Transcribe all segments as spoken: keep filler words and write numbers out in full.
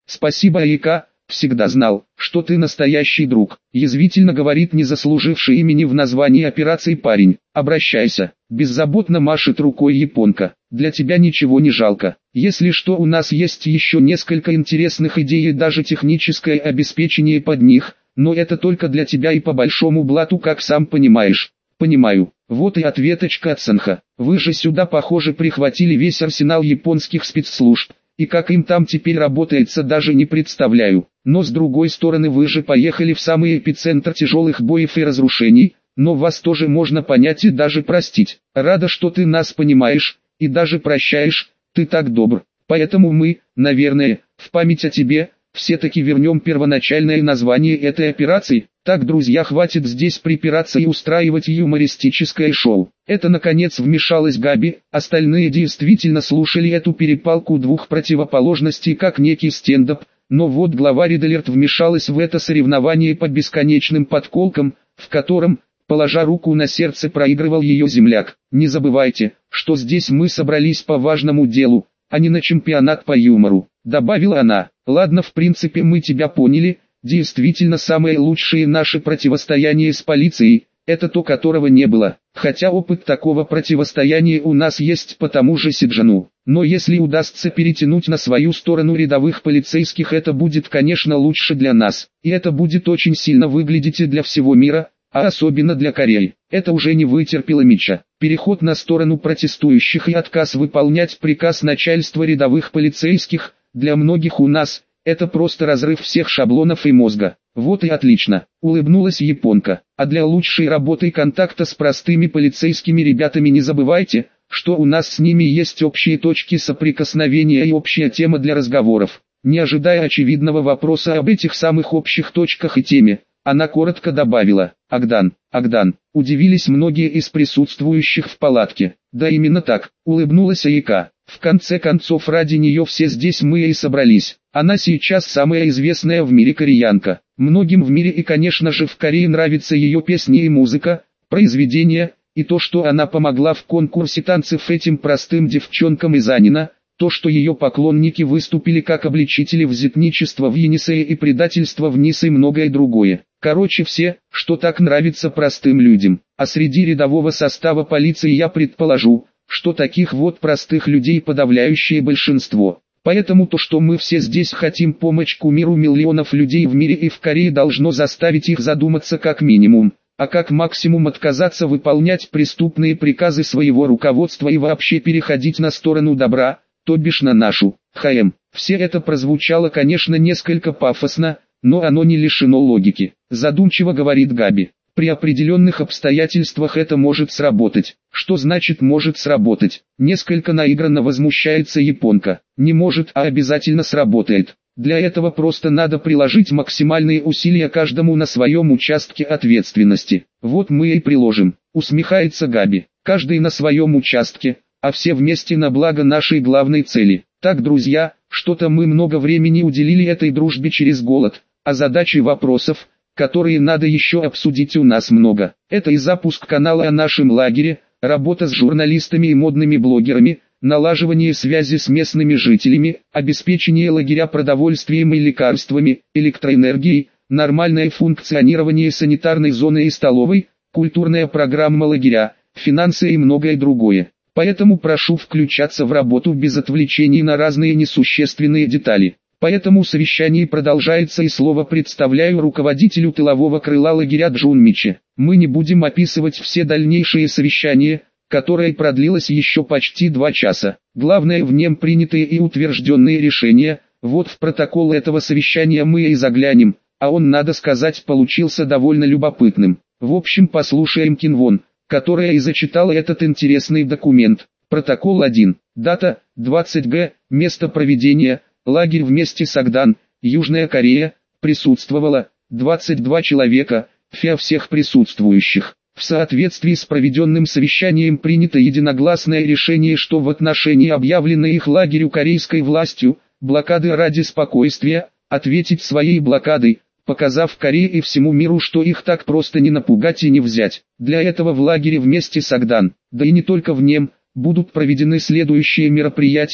Спасибо, Айка, всегда знал, что ты настоящий друг. Язвительно говорит не заслуживший имени в названии операции парень. Обращайся. Беззаботно машет рукой японка. Для тебя ничего не жалко. Если что, у нас есть еще несколько интересных идей и даже техническое обеспечение под них, но это только для тебя и по большому блату, как сам понимаешь. Понимаю. Вот и ответочка от Санха. Вы же сюда, похоже, прихватили весь арсенал японских спецслужб. И как им там теперь работается, даже не представляю. Но с другой стороны, вы же поехали в самый эпицентр тяжелых боев и разрушений, но вас тоже можно понять и даже простить. Рада, что ты нас понимаешь, и даже прощаешь, ты так добр. Поэтому мы, наверное, в память о тебе, все-таки вернем первоначальное название этой операции. Так, друзья, хватит здесь припираться и устраивать юмористическое шоу. Это наконец вмешалась Габи, остальные действительно слушали эту перепалку двух противоположностей как некий стендап, но вот глава Red Alert вмешалась в это соревнование по бесконечным подколкам, в котором, положа руку на сердце, проигрывал ее земляк. Не забывайте, что здесь мы собрались по важному делу, а не на чемпионат по юмору, добавила она. Ладно, в принципе мы тебя поняли. Действительно, самое лучшее наше противостояние с полицией, это то, которого не было. Хотя опыт такого противостояния у нас есть по тому же Сиджану. Но если удастся перетянуть на свою сторону рядовых полицейских, это будет, конечно, лучше для нас. И это будет очень сильно выглядеть и для всего мира, а особенно для Кореи. Это уже не вытерпело Мича. Переход на сторону протестующих и отказ выполнять приказ начальства рядовых полицейских, для многих у нас – это просто разрыв всех шаблонов и мозга. Вот и отлично, улыбнулась японка. А для лучшей работы и контакта с простыми полицейскими ребятами не забывайте, что у нас с ними есть общие точки соприкосновения и общая тема для разговоров. Не ожидая очевидного вопроса об этих самых общих точках и теме, она коротко добавила: «Агдан, Агдан». Удивились многие из присутствующих в палатке. Да, именно так, улыбнулась Айка. В конце концов, ради нее все здесь мы и собрались. Она сейчас самая известная в мире кореянка. Многим в мире и, конечно же, в Корее нравятся ее песни и музыка, произведения, и то, что она помогла в конкурсе танцев этим простым девчонкам из Анина, то, что ее поклонники выступили как обличители взятничества в Енисее и предательства в НИС и многое другое. Короче, все, что так нравится простым людям. А среди рядового состава полиции я предположу, что таких вот простых людей подавляющее большинство. Поэтому то, что мы все здесь хотим помочь кумиру миллионов людей в мире и в Корее, должно заставить их задуматься как минимум, а как максимум отказаться выполнять преступные приказы своего руководства и вообще переходить на сторону добра, то бишь на нашу. ХМ. Все это прозвучало, конечно, несколько пафосно, но оно не лишено логики. Задумчиво говорит Габи. При определенных обстоятельствах это может сработать. Что значит может сработать? Несколько наигранно возмущается японка. Не может, а обязательно сработает. Для этого просто надо приложить максимальные усилия каждому на своем участке ответственности. Вот мы и приложим. Усмехается Габи. Каждый на своем участке, а все вместе на благо нашей главной цели. Так, друзья, что-то мы много времени уделили этой дружбе через голод, а задачи вопросов, которые надо еще обсудить, у нас много. Это и запуск канала о нашем лагере, работа с журналистами и модными блогерами, налаживание связи с местными жителями, обеспечение лагеря продовольствием и лекарствами, электроэнергией, нормальное функционирование санитарной зоны и столовой, культурная программа лагеря, финансы и многое другое. Поэтому прошу включаться в работу без отвлечений на разные несущественные детали. Поэтому совещание продолжается, и слово представляю руководителю тылового крыла лагеря Джунмичи. Мы не будем описывать все дальнейшие совещания, которое продлилось еще почти два часа. Главное, в нем принятые и утвержденные решения. Вот в протокол этого совещания мы и заглянем, а он, надо сказать, получился довольно любопытным. В общем, послушаем Кинвон, которая и зачитала этот интересный документ. Протокол один. Дата двадцать гэ. Место проведения лагерь вместе с Агдан, Южная Корея. Присутствовало двадцать два человека, фиа всех присутствующих. В соответствии с проведенным совещанием принято единогласное решение, что в отношении объявленной их лагерю корейской властью блокады ради спокойствия, ответить своей блокадой, показав Корее и всему миру, что их так просто не напугать и не взять. Для этого в лагере вместе с Агдан, да и не только в нем, будут проведены следующие мероприятия.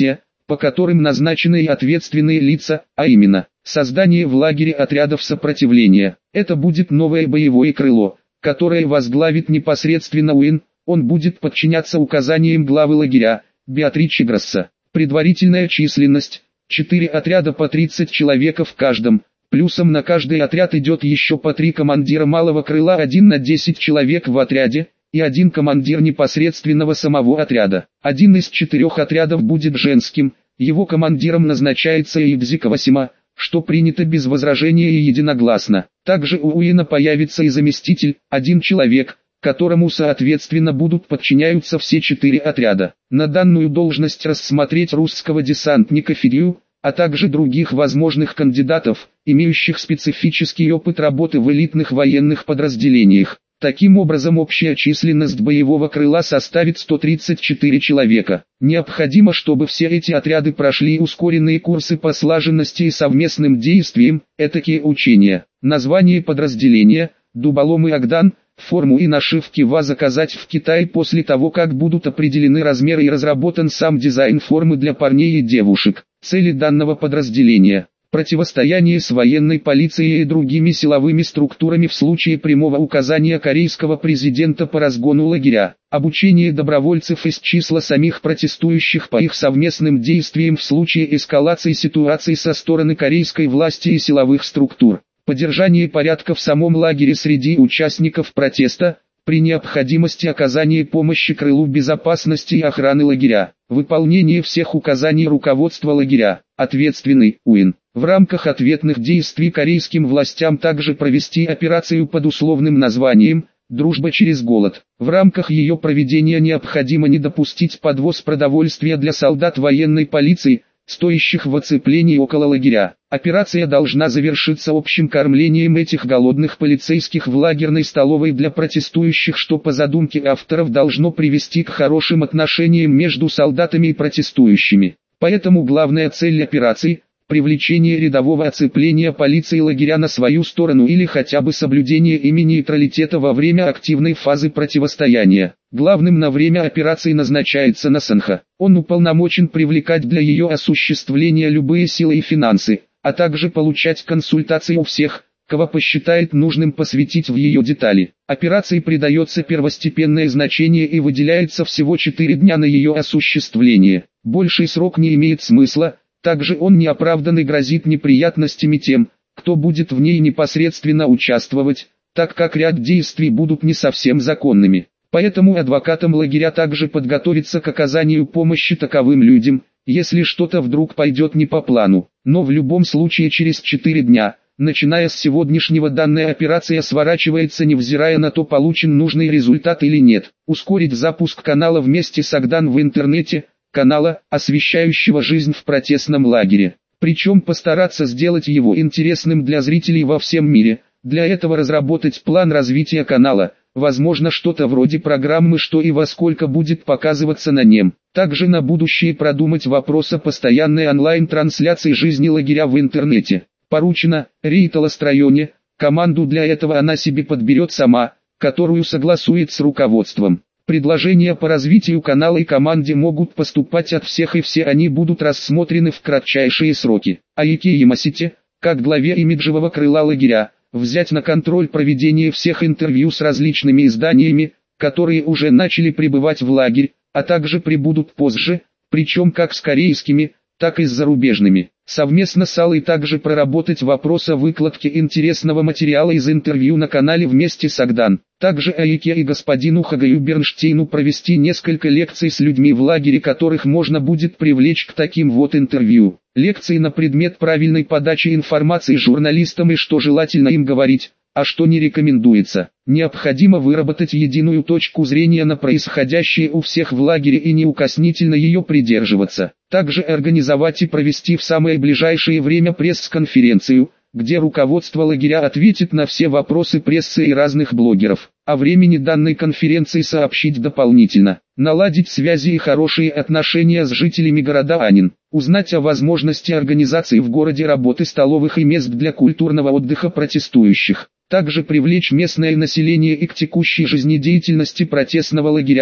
по которым назначены и ответственные лица, а именно, создание в лагере отрядов сопротивления. Это будет новое боевое крыло, которое возглавит непосредственно Уин, он будет подчиняться указаниям главы лагеря, Беатричи Гросса. Предварительная численность – четыре отряда по тридцать человек в каждом, плюсом на каждый отряд идет еще по три командира малого крыла, один на десять человек в отряде, и один командир непосредственного самого отряда. Один из четырех отрядов будет женским, его командиром назначается Ибзика Васима, что принято без возражения и единогласно. Также у Уина появится и заместитель, один человек, которому соответственно будут подчиняются все четыре отряда. На данную должность рассмотреть русского десантника Фидию, а также других возможных кандидатов, имеющих специфический опыт работы в элитных военных подразделениях. Таким образом, общая численность боевого крыла составит сто тридцать четыре человека. Необходимо, чтобы все эти отряды прошли ускоренные курсы по слаженности и совместным действиям, этакие учения. Название подразделения, Дуболом и Агдан, форму и нашивки ва заказать в Китае после того, как будут определены размеры и разработан сам дизайн формы для парней и девушек. Цели данного подразделения: противостояние с военной полицией и другими силовыми структурами в случае прямого указания корейского президента по разгону лагеря, обучение добровольцев из числа самих протестующих по их совместным действиям в случае эскалации ситуации со стороны корейской власти и силовых структур, поддержание порядка в самом лагере среди участников протеста, при необходимости оказания помощи крылу безопасности и охраны лагеря, выполнение всех указаний руководства лагеря, ответственный Уин. В рамках ответных действий корейским властям также провести операцию под условным названием «Дружба через голод». В рамках ее проведения необходимо не допустить подвоз продовольствия для солдат военной полиции, стоящих в оцеплении около лагеря. Операция должна завершиться общим кормлением этих голодных полицейских в лагерной столовой для протестующих, что по задумке авторов должно привести к хорошим отношениям между солдатами и протестующими. Поэтому главная цель операции – привлечение рядового оцепления полиции лагеря на свою сторону или хотя бы соблюдение ими нейтралитета во время активной фазы противостояния. Главным на время операции назначается Насанха. Он уполномочен привлекать для ее осуществления любые силы и финансы, а также получать консультации у всех, кого посчитает нужным посвятить в ее детали. Операции придается первостепенное значение и выделяется всего четыре дня на ее осуществление. Больший срок не имеет смысла. Также он неоправданно грозит неприятностями тем, кто будет в ней непосредственно участвовать, так как ряд действий будут не совсем законными. Поэтому адвокатам лагеря также подготовиться к оказанию помощи таковым людям, если что-то вдруг пойдет не по плану. Но в любом случае через четыре дня, начиная с сегодняшнего, данная операция сворачивается, невзирая на то, получен нужный результат или нет. Ускорить запуск канала вместе с Агдан в интернете, канала, освещающего жизнь в протестном лагере. Причем постараться сделать его интересным для зрителей во всем мире. Для этого разработать план развития канала, возможно что-то вроде программы, что и во сколько будет показываться на нем. Также на будущее продумать вопрос о постоянной онлайн-трансляции жизни лагеря в интернете. Поручено Рейталостроене, команду для этого она себе подберет сама, которую согласует с руководством. Предложения по развитию канала и команде могут поступать от всех, и все они будут рассмотрены в кратчайшие сроки. Аики Ямасите, как главе имиджевого крыла лагеря, взять на контроль проведение всех интервью с различными изданиями, которые уже начали прибывать в лагерь, а также прибудут позже, причем как с корейскими, так и с зарубежными. Совместно с Аллой также проработать вопрос о выкладке интересного материала из интервью на канале вместе с Агдан. Также Аике и господину Хагаю Бернштейну провести несколько лекций с людьми в лагере, которых можно будет привлечь к таким вот интервью. Лекции на предмет правильной подачи информации журналистам и что желательно им говорить, а что не рекомендуется. Необходимо выработать единую точку зрения на происходящее у всех в лагере и неукоснительно ее придерживаться. Также организовать и провести в самое ближайшее время пресс-конференцию, где руководство лагеря ответит на все вопросы прессы и разных блогеров. О времени данной конференции сообщить дополнительно. Наладить связи и хорошие отношения с жителями города Анин. Узнать о возможности организации в городе работы столовых и мест для культурного отдыха протестующих. Также привлечь местное население и к текущей жизнедеятельности протестного лагеря,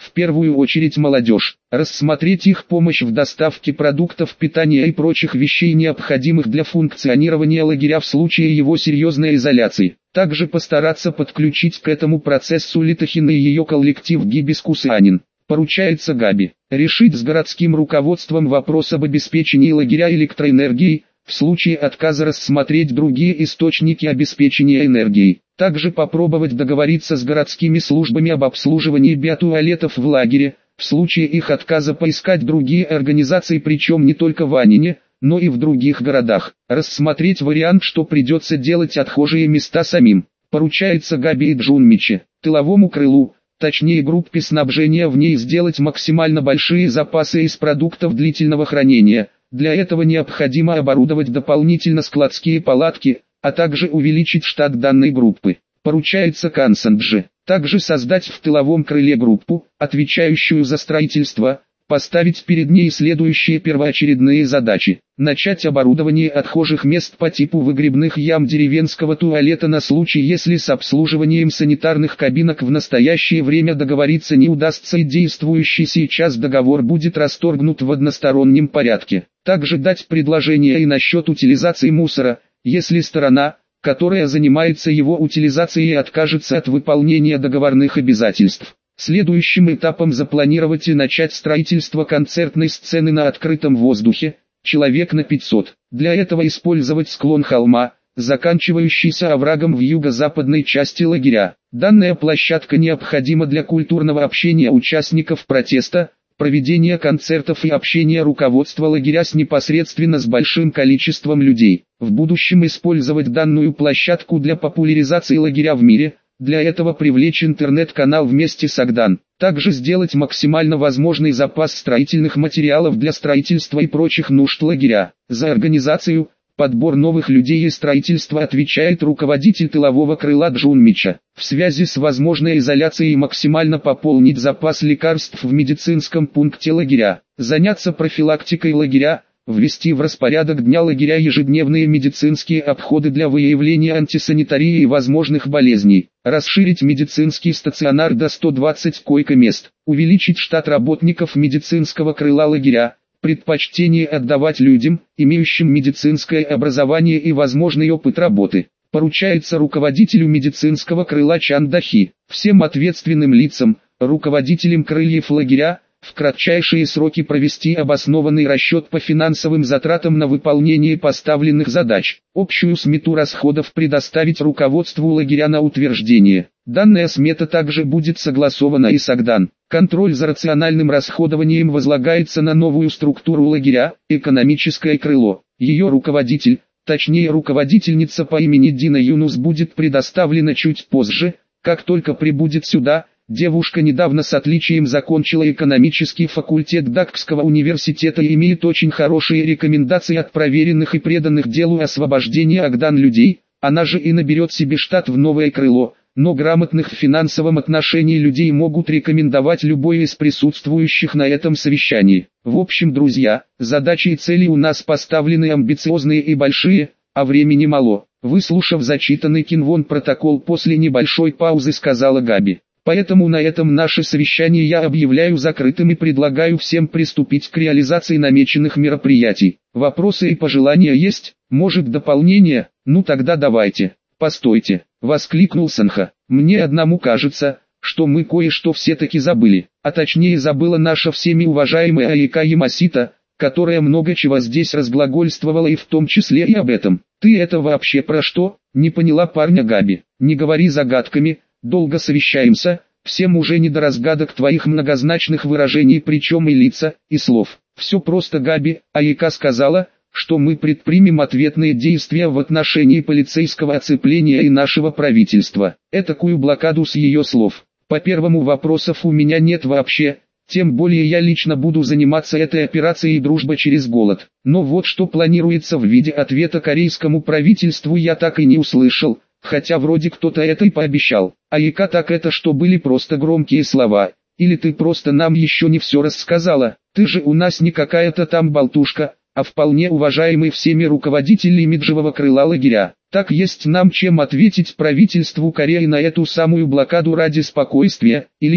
в первую очередь молодежь, рассмотреть их помощь в доставке продуктов питания и прочих вещей, необходимых для функционирования лагеря в случае его серьезной изоляции. Также постараться подключить к этому процессу Литохина и ее коллектив Гибискус и Анин. Поручается Габи решить с городским руководством вопрос об обеспечении лагеря электроэнергией, в случае отказа рассмотреть другие источники обеспечения энергией. Также попробовать договориться с городскими службами об обслуживании биотуалетов в лагере, в случае их отказа поискать другие организации, причем не только в Анине, но и в других городах. Рассмотреть вариант, что придется делать отхожие места самим. Поручается Габи и Джунмичи, тыловому крылу, точнее группе снабжения в ней, сделать максимально большие запасы из продуктов длительного хранения. Для этого необходимо оборудовать дополнительно складские палатки, а также увеличить штат данной группы. Поручается Кансанджи также создать в тыловом крыле группу, отвечающую за строительство, поставить перед ней следующие первоочередные задачи. Начать оборудование отхожих мест по типу выгребных ям деревенского туалета на случай, если с обслуживанием санитарных кабинок в настоящее время договориться не удастся и действующий сейчас договор будет расторгнут в одностороннем порядке. Также дать предложение и насчет утилизации мусора, если сторона, которая занимается его утилизацией, откажется от выполнения договорных обязательств. Следующим этапом запланировать и начать строительство концертной сцены на открытом воздухе, человек на пятьсот. Для этого использовать склон холма, заканчивающийся оврагом в юго-западной части лагеря. Данная площадка необходима для культурного общения участников протеста, проведения концертов и общения руководства лагеря с непосредственно с большим количеством людей. В будущем использовать данную площадку для популяризации лагеря в мире. Для этого привлечь интернет-канал вместе с Агдан. Также сделать максимально возможный запас строительных материалов для строительства и прочих нужд лагеря. За организацию, подбор новых людей и строительство отвечает руководитель тылового крыла Джунмича. В связи с возможной изоляцией максимально пополнить запас лекарств в медицинском пункте лагеря. Заняться профилактикой лагеря. Ввести в распорядок дня лагеря ежедневные медицинские обходы для выявления антисанитарии и возможных болезней. Расширить медицинский стационар до ста двадцати койко-мест. Увеличить штат работников медицинского крыла лагеря. Предпочтение отдавать людям, имеющим медицинское образование и возможный опыт работы. Поручается руководителю медицинского крыла Чандахи, всем ответственным лицам, руководителям крыльев лагеря, в кратчайшие сроки провести обоснованный расчет по финансовым затратам на выполнение поставленных задач. Общую смету расходов предоставить руководству лагеря на утверждение. Данная смета также будет согласована и с Агдан. Контроль за рациональным расходованием возлагается на новую структуру лагеря, экономическое крыло. Ее руководитель, точнее руководительница по имени Дина Юнус, будет предоставлена чуть позже, как только прибудет сюда. Девушка недавно с отличием закончила экономический факультет Дакского университета и имеет очень хорошие рекомендации от проверенных и преданных делу освобождения Агдан людей. Она же и наберет себе штат в новое крыло, но грамотных в финансовом отношении людей могут рекомендовать любой из присутствующих на этом совещании. В общем, друзья, задачи и цели у нас поставлены амбициозные и большие, а времени мало. Выслушав зачитанный Кинвон протокол, после небольшой паузы сказала Габи. Поэтому на этом наше совещание я объявляю закрытым и предлагаю всем приступить к реализации намеченных мероприятий. Вопросы и пожелания есть? Может, дополнение? Ну тогда давайте. Постойте, воскликнул Санха. Мне одному кажется, что мы кое-что все-таки забыли, а точнее забыла наша всеми уважаемая Айка Ямасита, которая много чего здесь разглагольствовала и в том числе и об этом. Ты это вообще про что? Не поняла парня Габи. Не говори загадками. Долго совещаемся, всем уже не до разгадок твоих многозначных выражений, причем и лица, и слов. Все просто, Габи. Айка сказала, что мы предпримем ответные действия в отношении полицейского оцепления и нашего правительства. Этакую блокаду с ее слов. По первому вопросов у меня нет вообще, тем более я лично буду заниматься этой операцией «Дружба через голод». Но вот что планируется в виде ответа корейскому правительству я так и не услышал. Хотя вроде кто-то это и пообещал. Айка, так это что, были просто громкие слова? Или ты просто нам еще не все рассказала? Ты же у нас не какая-то там болтушка, а вполне уважаемый всеми руководитель имиджевого крыла лагеря. Так есть нам чем ответить правительству Кореи на эту самую блокаду ради спокойствия, или нет?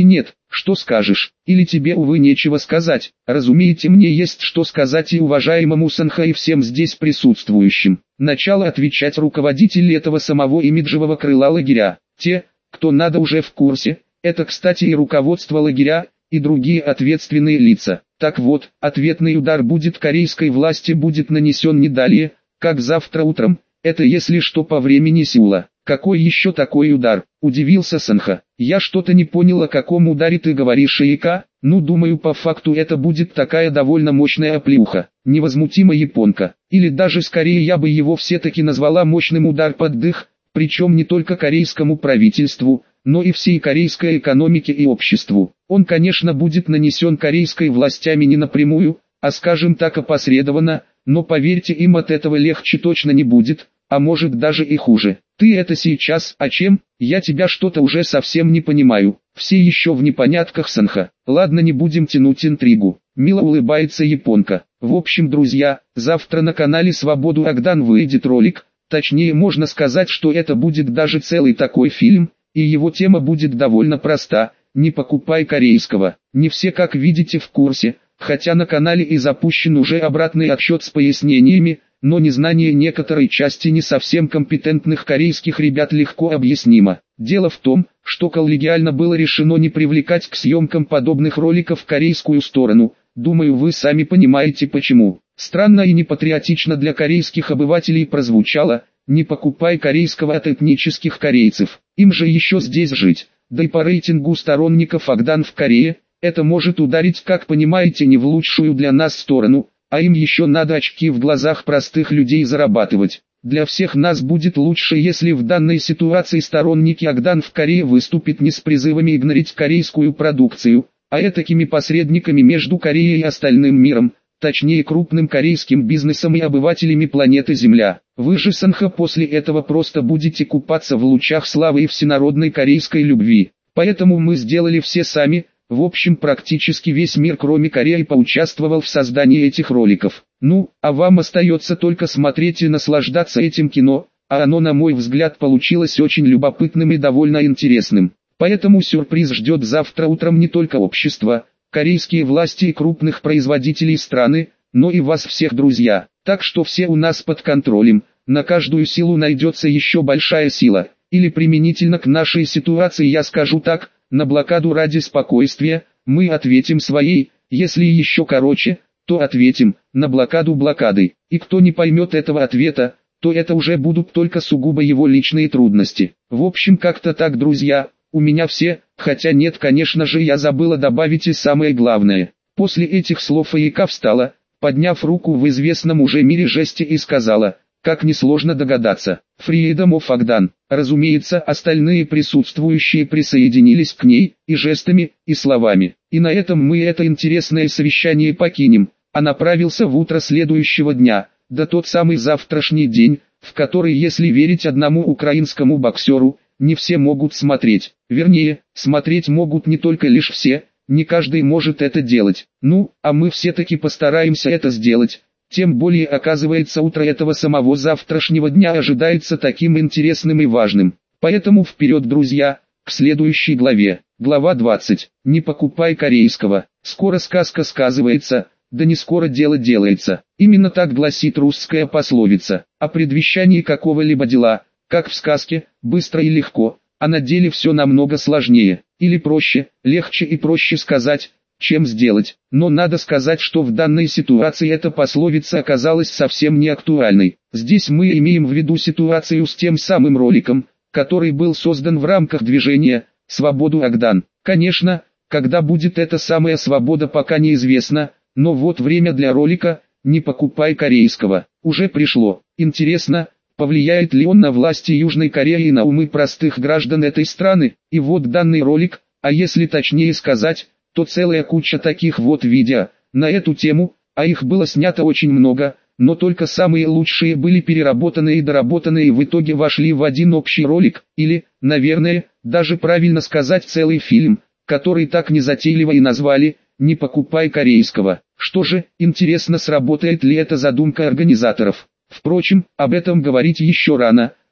Что скажешь? Или тебе, увы, нечего сказать? Разумеете, мне есть что сказать и уважаемому Санха, и всем здесь присутствующим. Начало отвечать руководитель этого самого имиджевого крыла лагеря. Те, кто надо, уже в курсе. Это, кстати, и руководство лагеря, и другие ответственные лица. Так вот, ответный удар будет корейской власти будет нанесен не далее, как завтра утром. Это если что по времени Сеула. Какой еще такой удар? Удивился Санха. Я что-то не понял, о каком ударе ты говоришь, Шейка. Ну, думаю, по факту это будет такая довольно мощная оплеуха. Невозмутима японка. Или даже скорее я бы его все-таки назвала мощным удар под дых. Причем не только корейскому правительству, но и всей корейской экономике и обществу. Он, конечно, будет нанесен корейской властями не напрямую, а скажем так опосредованно, но поверьте, им от этого легче точно не будет, а может даже и хуже. Ты это сейчас, а чем? Я тебя что-то уже совсем не понимаю. Все еще в непонятках, Санха. Ладно, не будем тянуть интригу. Мило улыбается японка. В общем, друзья, завтра на канале Свободу Агдан выйдет ролик. Точнее, можно сказать, что это будет даже целый такой фильм, и его тема будет довольно проста. Не покупай корейского. Не все, как видите, в курсе, хотя на канале и запущен уже обратный отсчет с пояснениями, но незнание некоторой части не совсем компетентных корейских ребят легко объяснимо. Дело в том, что коллегиально было решено не привлекать к съемкам подобных роликов корейскую сторону. Думаю, вы сами понимаете почему. Странно и непатриотично для корейских обывателей прозвучало: не покупай корейского от этнических корейцев, им же еще здесь жить. Да и по рейтингу сторонников Агдан в Корее, это может ударить, как понимаете, не в лучшую для нас сторону, а им еще надо очки в глазах простых людей зарабатывать. Для всех нас будет лучше, если в данной ситуации сторонники Агдан в Корее выступят не с призывами игнорить корейскую продукцию, а этакими посредниками между Кореей и остальным миром, точнее крупным корейским бизнесом и обывателями планеты Земля. Вы же, Санха, после этого просто будете купаться в лучах славы и всенародной корейской любви. Поэтому мы сделали все сами. В общем, практически весь мир, кроме Кореи, поучаствовал в создании этих роликов. Ну, а вам остается только смотреть и наслаждаться этим кино, а оно, на мой взгляд, получилось очень любопытным и довольно интересным. Поэтому сюрприз ждет завтра утром не только общество, корейские власти и крупных производителей страны, но и вас всех, друзья. Так что все у нас под контролем, на каждую силу найдется еще большая сила, или применительно к нашей ситуации я скажу так: на блокаду ради спокойствия, мы ответим своей, если еще короче, то ответим на блокаду блокадой. И кто не поймет этого ответа, то это уже будут только сугубо его личные трудности. В общем, как-то так, друзья, у меня все, хотя нет, конечно же, я забыла добавить и самое главное. После этих слов Ика встала, подняв руку в известном уже мире жесте, и сказала, как несложно догадаться: Freedom of Agdan. Разумеется, остальные присутствующие присоединились к ней, и жестами, и словами. И на этом мы это интересное совещание покинем, а направился в утро следующего дня, да тот самый завтрашний день, в который, если верить одному украинскому боксеру, не все могут смотреть. Вернее, смотреть могут не только лишь все, не каждый может это делать. Ну, а мы все-таки постараемся это сделать. Тем более, оказывается, утро этого самого завтрашнего дня ожидается таким интересным и важным. Поэтому вперед, друзья, к следующей главе. Глава двадцать. Не покупай корейского. Скоро сказка сказывается, да не скоро дело делается. Именно так гласит русская пословица. О предвещании какого-либо дела, как в сказке, быстро и легко, а на деле все намного сложнее. Или проще, легче и проще сказать, чем сделать. Но надо сказать, что в данной ситуации эта пословица оказалась совсем не актуальной. Здесь мы имеем в виду ситуацию с тем самым роликом, который был создан в рамках движения «Свободу Агдан». Конечно, когда будет эта самая свобода, пока неизвестно, но вот время для ролика «Не покупай корейского» уже пришло. Интересно, повлияет ли он на власти Южной Кореи и на умы простых граждан этой страны? И вот данный ролик, а если точнее сказать, то целая куча таких вот видео на эту тему, а их было снято очень много, но только самые лучшие были переработаны и доработаны и в итоге вошли в один общий ролик, или, наверное, даже правильно сказать, целый фильм, который так незатейливо и назвали «Не покупай корейского». Что же, интересно, сработает ли эта задумка организаторов? Впрочем, об этом говорить еще рано,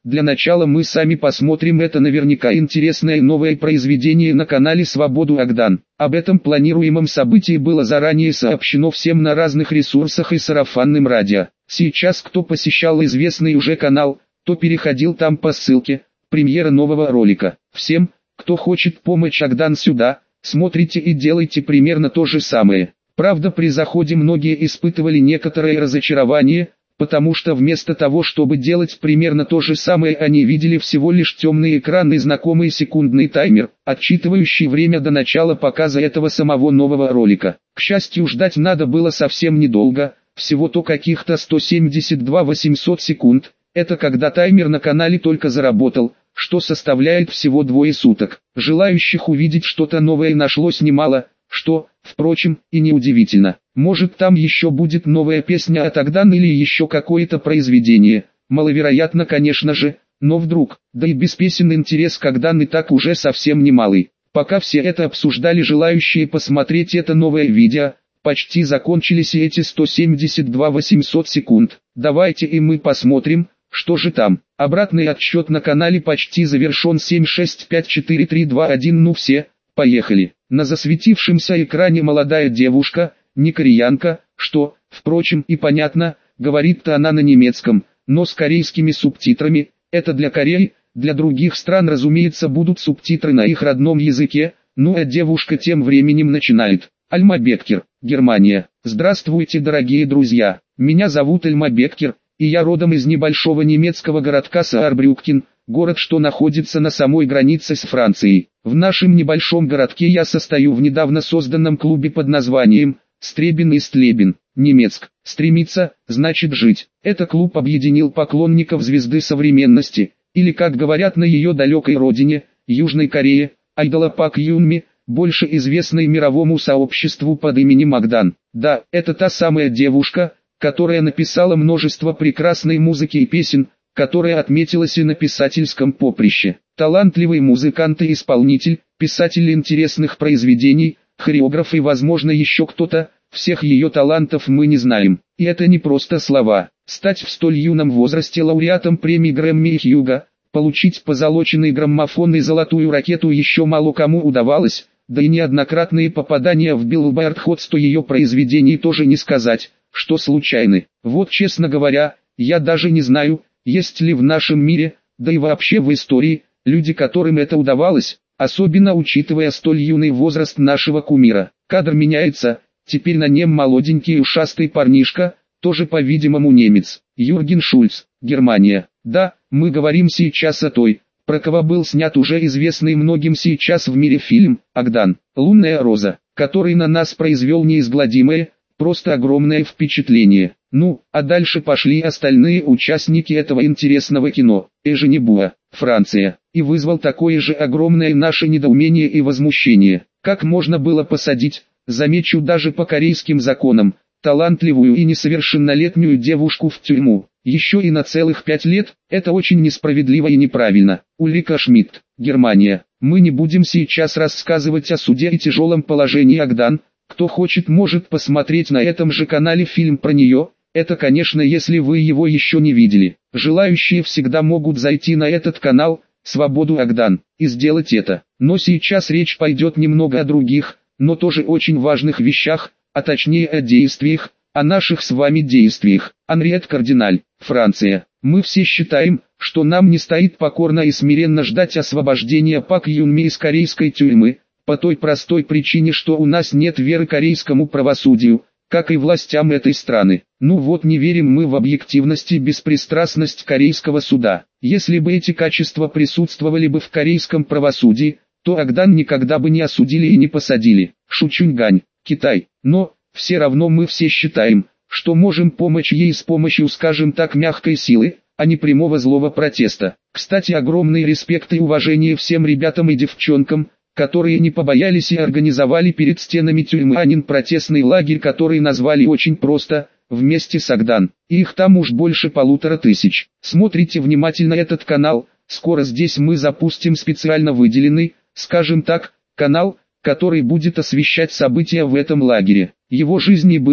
Для начала мы сами посмотрим это наверняка интересное новое произведение на канале «Свободу Агдан». Об этом планируемом событии было заранее сообщено всем на разных ресурсах и сарафанным радио. Сейчас кто посещал известный уже канал, то переходил там по ссылке «Премьера нового ролика». Всем, кто хочет помочь Агдан сюда, смотрите и делайте примерно то же самое. Правда, при заходе многие испытывали некоторое разочарование, потому что вместо того, чтобы делать примерно то же самое, они видели всего лишь темный экран и знакомый секундный таймер, отсчитывающий время до начала показа этого самого нового ролика. К счастью, ждать надо было совсем недолго, всего-то каких-то сто семьдесят два восемьсот секунд, это когда таймер на канале только заработал, что составляет всего двое суток. Желающих увидеть что-то новое нашлось немало, что, впрочем, и неудивительно. Может, там еще будет новая песня от Агдан или еще какое-то произведение. Маловероятно, конечно же, но вдруг, да и без песен интерес к Агдан и так уже совсем немалый. Пока все это обсуждали, желающие посмотреть это новое видео, почти закончились и эти сто семьдесят два восемьсот секунд. Давайте и мы посмотрим, что же там. Обратный отсчет на канале почти завершен. Семь шесть пять четыре три два один. Ну все, поехали. На засветившемся экране молодая девушка, не кореянка, что, впрочем, и понятно, говорит-то она на немецком, но с корейскими субтитрами. Это для Кореи, для других стран, разумеется, будут субтитры на их родном языке. Ну а девушка тем временем начинает. Альма Беккер, Германия. Здравствуйте, дорогие друзья, меня зовут Альма Беккер, и я родом из небольшого немецкого городка Саарбрюккен, город, что находится на самой границе с Францией. В нашем небольшом городке я состою в недавно созданном клубе под названием «Стребен и Стлебен», немецк. «Стремиться» значит «жить». Это клуб объединил поклонников звезды современности, или, как говорят на ее далекой родине, Южной Корее, айдола Пак Юнми, больше известной мировому сообществу под именем Агдан. Да, это та самая девушка, которая написала множество прекрасной музыки и песен, которая отметилась и на писательском поприще. Талантливый музыкант и исполнитель, писатель интересных произведений, хореограф и, возможно, еще кто-то. Всех ее талантов мы не знаем. И это не просто слова. Стать в столь юном возрасте лауреатом премий Грэмми и Хьюга, получить позолоченный граммофон и золотую ракету еще мало кому удавалось, да и неоднократные попадания в Billboard Hot сто ее произведений тоже не сказать, что случайны. Вот, честно говоря, я даже не знаю, есть ли в нашем мире, да и вообще в истории, люди, которым это удавалось, особенно учитывая столь юный возраст нашего кумира. Кадр меняется, теперь на нем молоденький ушастый парнишка, тоже по-видимому немец. Юрген Шульц, Германия. Да, мы говорим сейчас о той, про кого был снят уже известный многим сейчас в мире фильм «Агдан. Лунная роза», который на нас произвел неизгладимое, просто огромное впечатление. Ну, а дальше пошли остальные участники этого интересного кино. Эженебуа, Франция. И вызвал такое же огромное наше недоумение и возмущение. Как можно было посадить, замечу даже по корейским законам, талантливую и несовершеннолетнюю девушку в тюрьму, еще и на целых пять лет? Это очень несправедливо и неправильно. Ульрика Шмидт, Германия. Мы не будем сейчас рассказывать о суде и тяжелом положении Агдан. Кто хочет, может посмотреть на этом же канале фильм про нее. Это, конечно, если вы его еще не видели. Желающие всегда могут зайти на этот канал «Свободу Агдан» и сделать это. Но сейчас речь пойдет немного о других, но тоже очень важных вещах, а точнее о действиях, о наших с вами действиях. Анриет Кардиналь, Франция. Мы все считаем, что нам не стоит покорно и смиренно ждать освобождения Пак Юнми из корейской тюрьмы, по той простой причине, что у нас нет веры корейскому правосудию, как и властям этой страны. Ну вот, не верим мы в объективность и беспристрастность корейского суда. Если бы эти качества присутствовали бы в корейском правосудии, то Агдан никогда бы не осудили и не посадили. Шучуньгань, Китай. Но, все равно мы все считаем, что можем помочь ей с помощью, скажем так, мягкой силы, а не прямого злого протеста. Кстати, огромный респект и уважение всем ребятам и девчонкам, которые не побоялись и организовали перед стенами тюрьмы Анин протестный лагерь, который назвали очень просто «Вместе с Агдан». И их там уж больше полутора тысяч. Смотрите внимательно этот канал, скоро здесь мы запустим специально выделенный, скажем так, канал, который будет освещать события в этом лагере, его жизнь и быт,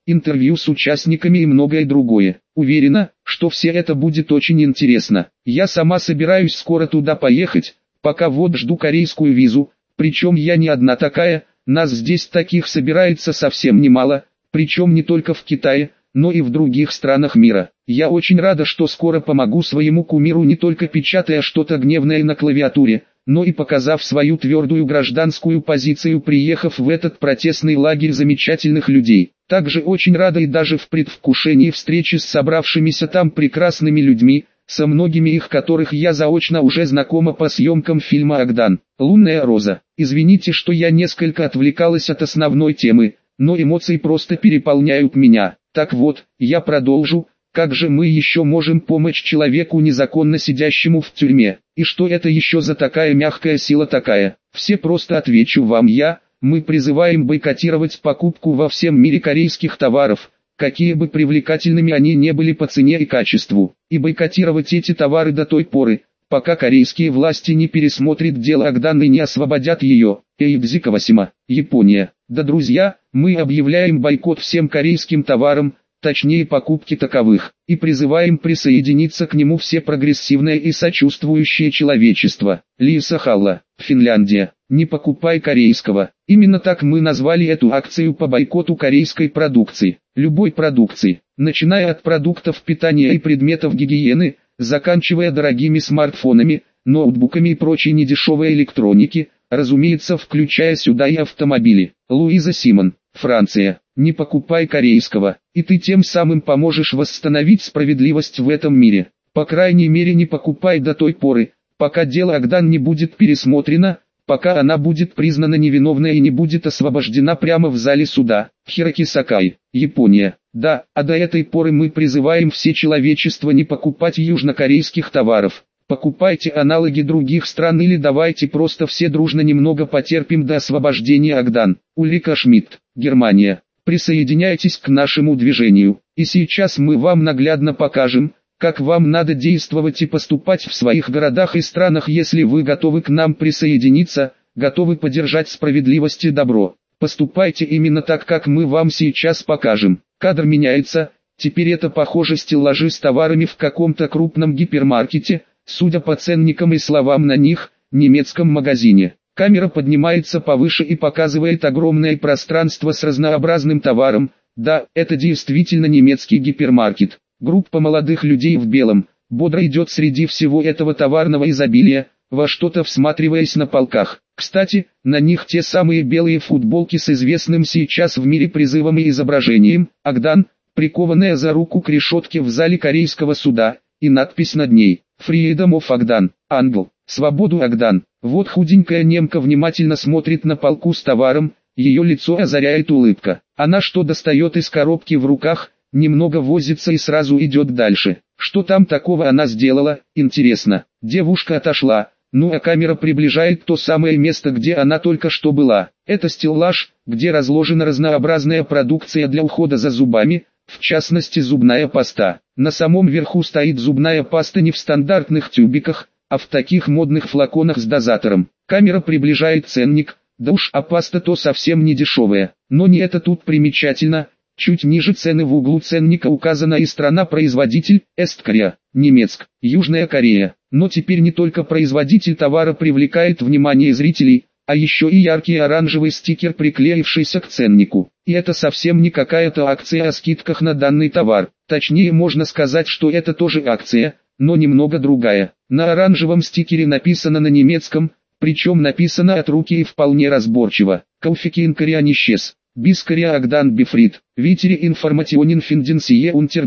интервью с участниками и многое другое. Уверена, что все это будет очень интересно. Я сама собираюсь скоро туда поехать, пока вот жду корейскую визу, причем я не одна такая, нас здесь таких собирается совсем немало, причем не только в Китае, но и в других странах мира. Я очень рада, что скоро помогу своему кумиру, не только печатая что-то гневное на клавиатуре, но и показав свою твердую гражданскую позицию, приехав в этот протестный лагерь замечательных людей. Также очень рада и даже в предвкушении встречи с собравшимися там прекрасными людьми, со многими их которых я заочно уже знакома по съемкам фильма «Агдан. Лунная роза». Извините, что я несколько отвлекалась от основной темы, но эмоции просто переполняют меня. Так вот, я продолжу. Как же мы еще можем помочь человеку, незаконно сидящему в тюрьме? И что это еще за такая мягкая сила такая? Все просто отвечу вам я. Мы призываем бойкотировать покупку во всем мире корейских товаров, какие бы привлекательными они не были по цене и качеству, и бойкотировать эти товары до той поры, пока корейские власти не пересмотрят дело Агдан и не освободят ее. Эйдзикавасима, Япония. Да, друзья, мы объявляем бойкот всем корейским товарам, точнее покупки таковых, и призываем присоединиться к нему все прогрессивное и сочувствующее человечество. Лиса Халла, Финляндия. Не покупай корейского. Именно так мы назвали эту акцию по бойкоту корейской продукции. Любой продукции, начиная от продуктов питания и предметов гигиены, заканчивая дорогими смартфонами, ноутбуками и прочей недешевой электроники, разумеется, включая сюда и автомобили. Луиза Симон, Франция. Не покупай корейского, и ты тем самым поможешь восстановить справедливость в этом мире. По крайней мере, не покупай до той поры, пока дело Агдан не будет пересмотрено, пока она будет признана невиновной и не будет освобождена прямо в зале суда. Хироки Сакай, Япония. Да, а до этой поры мы призываем все человечество не покупать южнокорейских товаров. Покупайте аналоги других стран или давайте просто все дружно немного потерпим до освобождения Агдан. Ульрика Шмидт, Германия. Присоединяйтесь к нашему движению, и сейчас мы вам наглядно покажем, как вам надо действовать и поступать в своих городах и странах, если вы готовы к нам присоединиться, готовы поддержать справедливость и добро. Поступайте именно так, как мы вам сейчас покажем. Кадр меняется, теперь это похоже стеллажи с товарами в каком-то крупном гипермаркете, судя по ценникам и словам на них, немецком магазине. Камера поднимается повыше и показывает огромное пространство с разнообразным товаром. Да, это действительно немецкий гипермаркет. Группа молодых людей в белом, бодро идет среди всего этого товарного изобилия, во что-то всматриваясь на полках. Кстати, на них те самые белые футболки с известным сейчас в мире призывом и изображением «Агдан», прикованная за руку к решетке в зале корейского суда, и надпись над ней «Freedom of Agdan, Англ, свободу Агдан». Вот худенькая немка внимательно смотрит на полку с товаром, ее лицо озаряет улыбка. Она что достает из коробки в руках, немного возится и сразу идет дальше. Что там такого она сделала, интересно. Девушка отошла, ну а камера приближает то самое место, где она только что была. Это стеллаж, где разложена разнообразная продукция для ухода за зубами, в частности зубная паста. На самом верху стоит зубная паста не в стандартных тюбиках, а в таких модных флаконах с дозатором. Камера приближает ценник, да уж, а паста то совсем не дешевая. Но не это тут примечательно. Чуть ниже цены в углу ценника указана и страна-производитель, Эсткорея, Немецк, Южная Корея. Но теперь не только производитель товара привлекает внимание зрителей, а еще и яркий оранжевый стикер, приклеившийся к ценнику. И это совсем не какая-то акция о скидках на данный товар. Точнее, можно сказать, что это тоже акция, но немного другая. На оранжевом стикере написано на немецком, причем написано от руки и вполне разборчиво. Кауфикин Корианищес. Бискория Агдан Бифрид, Витери информационен финденсие унтер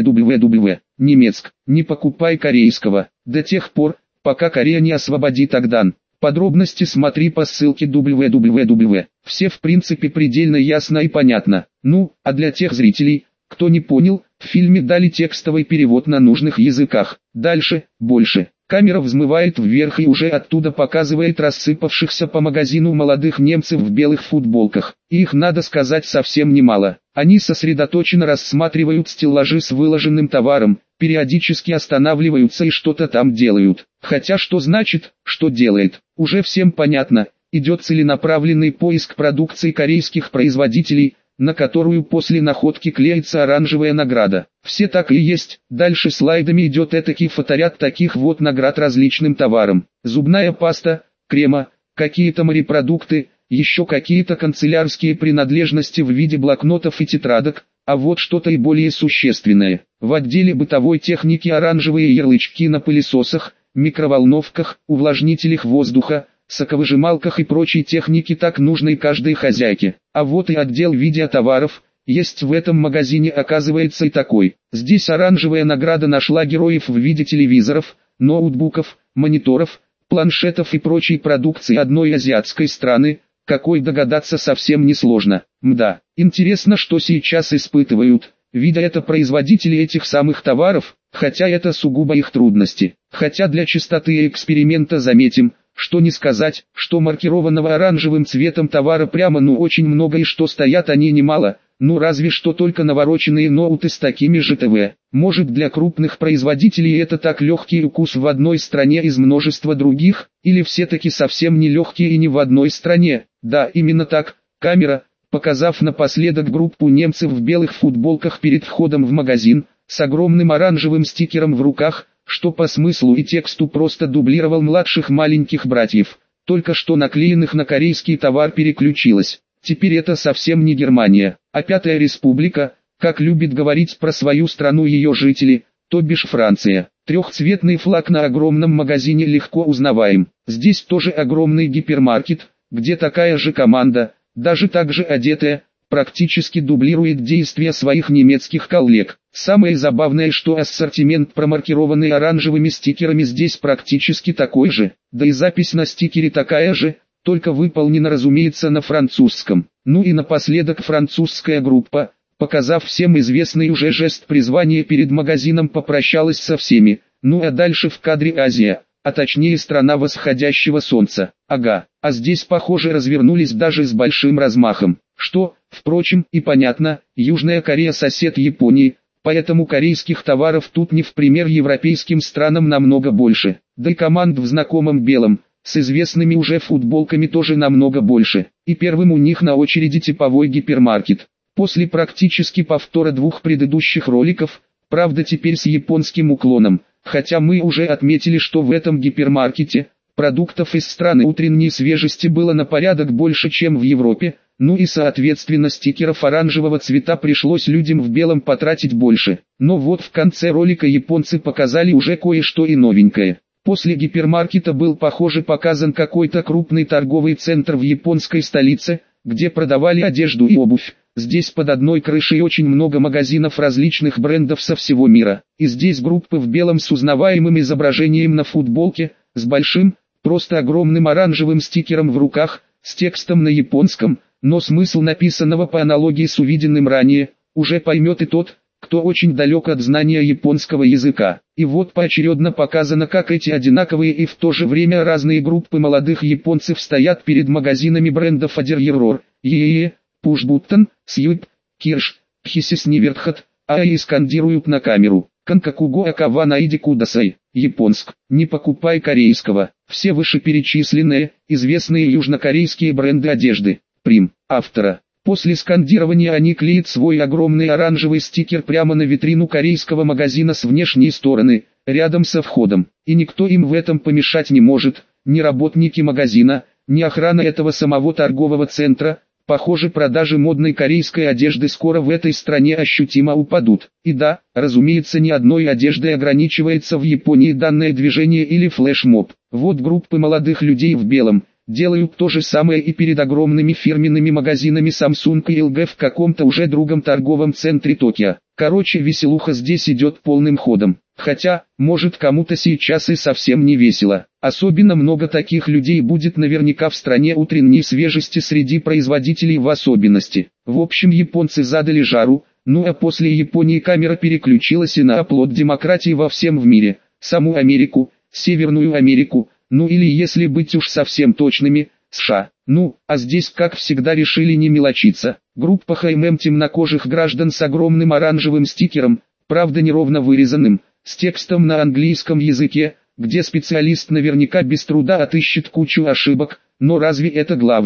www. Немецк. Не покупай корейского, до тех пор, пока Корея не освободит Агдан. Подробности смотри по ссылке www. Все в принципе предельно ясно и понятно. Ну, а для тех зрителей, кто не понял, в фильме дали текстовый перевод на нужных языках. Дальше, больше. Камера взмывает вверх и уже оттуда показывает рассыпавшихся по магазину молодых немцев в белых футболках. Их, надо сказать, совсем немало. Они сосредоточенно рассматривают стеллажи с выложенным товаром, периодически останавливаются и что-то там делают. Хотя что значит, что делает, уже всем понятно. Идет целенаправленный поиск продукции корейских производителей, на которую после находки клеится оранжевая награда. Все так и есть. Дальше слайдами идет этакий фоторяд таких вот наград различным товарам. Зубная паста, крема, какие-то морепродукты, еще какие-то канцелярские принадлежности в виде блокнотов и тетрадок, а вот что-то и более существенное. В отделе бытовой техники оранжевые ярлычки на пылесосах, микроволновках, увлажнителях воздуха, соковыжималках и прочей технике, так нужной каждой хозяйке. А вот и отдел видеотоваров, есть в этом магазине, оказывается, и такой. Здесь оранжевая награда нашла героев в виде телевизоров, ноутбуков, мониторов, планшетов и прочей продукции одной азиатской страны, какой догадаться совсем несложно. Мда, интересно, что сейчас испытывают, видя это производители этих самых товаров, хотя это сугубо их трудности. Хотя для чистоты эксперимента заметим, что не сказать, что маркированного оранжевым цветом товара прямо ну очень много, и что стоят они немало, ну разве что только навороченные ноуты с такими же ТВ. Может, для крупных производителей это так легкий укус в одной стране из множества других, или все-таки совсем не легкие и не в одной стране. Да, именно так. Камера, показав напоследок группу немцев в белых футболках перед входом в магазин, с огромным оранжевым стикером в руках, что по смыслу и тексту просто дублировал младших маленьких братьев, только что наклеенных на корейский товар, переключилась. Теперь это совсем не Германия, а Пятая Республика, как любит говорить про свою страну ее жители, то бишь Франция. Трехцветный флаг на огромном магазине легко узнаваем. Здесь тоже огромный гипермаркет, где такая же команда, даже так же одетая, практически дублирует действия своих немецких коллег. Самое забавное, что ассортимент, промаркированный оранжевыми стикерами, здесь практически такой же, да и запись на стикере такая же, только выполнена, разумеется, на французском. Ну и напоследок французская группа, показав всем известный уже жест призвания перед магазином, попрощалась со всеми. Ну а дальше в кадре Азия, а точнее страна восходящего солнца. Ага, а здесь, похоже, развернулись даже с большим размахом. Что, впрочем, и понятно, Южная Корея сосед Японии, поэтому корейских товаров тут не в пример европейским странам намного больше. Да и команд в знакомом белом, с известными уже футболками, тоже намного больше. И первым у них на очереди типовой гипермаркет. После практически повтора двух предыдущих роликов, правда теперь с японским уклоном, хотя мы уже отметили, что в этом гипермаркете продуктов из страны утренней свежести было на порядок больше, чем в Европе, ну и соответственно стикеров оранжевого цвета пришлось людям в белом потратить больше. Но вот в конце ролика японцы показали уже кое-что и новенькое. После гипермаркета был, похоже, показан какой-то крупный торговый центр в японской столице, где продавали одежду и обувь. Здесь под одной крышей очень много магазинов различных брендов со всего мира. И здесь группы в белом с узнаваемым изображением на футболке, с большим, просто огромным оранжевым стикером в руках, с текстом на японском, но смысл написанного по аналогии с увиденным ранее, уже поймет и тот, кто очень далек от знания японского языка. И вот поочередно показано, как эти одинаковые и в то же время разные группы молодых японцев стоят перед магазинами брендов Адерьерор, Ее, Пушбуттен, Сьюп, Кирш, Хисиснивертхат, а и скандируют на камеру: «Канкакуго акава наиди кудасай», Японск, «Не покупай корейского». Все вышеперечисленные, известные южнокорейские бренды одежды. Прим. Автора. После скандирования они клеят свой огромный оранжевый стикер прямо на витрину корейского магазина с внешней стороны, рядом со входом. И никто им в этом помешать не может, ни работники магазина, ни охрана этого самого торгового центра. Похоже, продажи модной корейской одежды скоро в этой стране ощутимо упадут. И да, разумеется, ни одной одеждой ограничивается в Японии данное движение или флешмоб. Вот группы молодых людей в белом делают то же самое и перед огромными фирменными магазинами Samsung и эл джи в каком-то уже другом торговом центре Токио. Короче, веселуха здесь идет полным ходом. Хотя, может, кому-то сейчас и совсем не весело. Особенно много таких людей будет наверняка в стране утренней свежести среди производителей в особенности. В общем, японцы задали жару, ну а после Японии камера переключилась и на оплот демократии во всем в мире. Саму Америку, Северную Америку, ну или если быть уж совсем точными, США. Ну, а здесь как всегда решили не мелочиться. Группа ХММ темнокожих граждан с огромным оранжевым стикером, правда неровно вырезанным, с текстом на английском языке, где специалист наверняка без труда отыщет кучу ошибок, но разве это главное?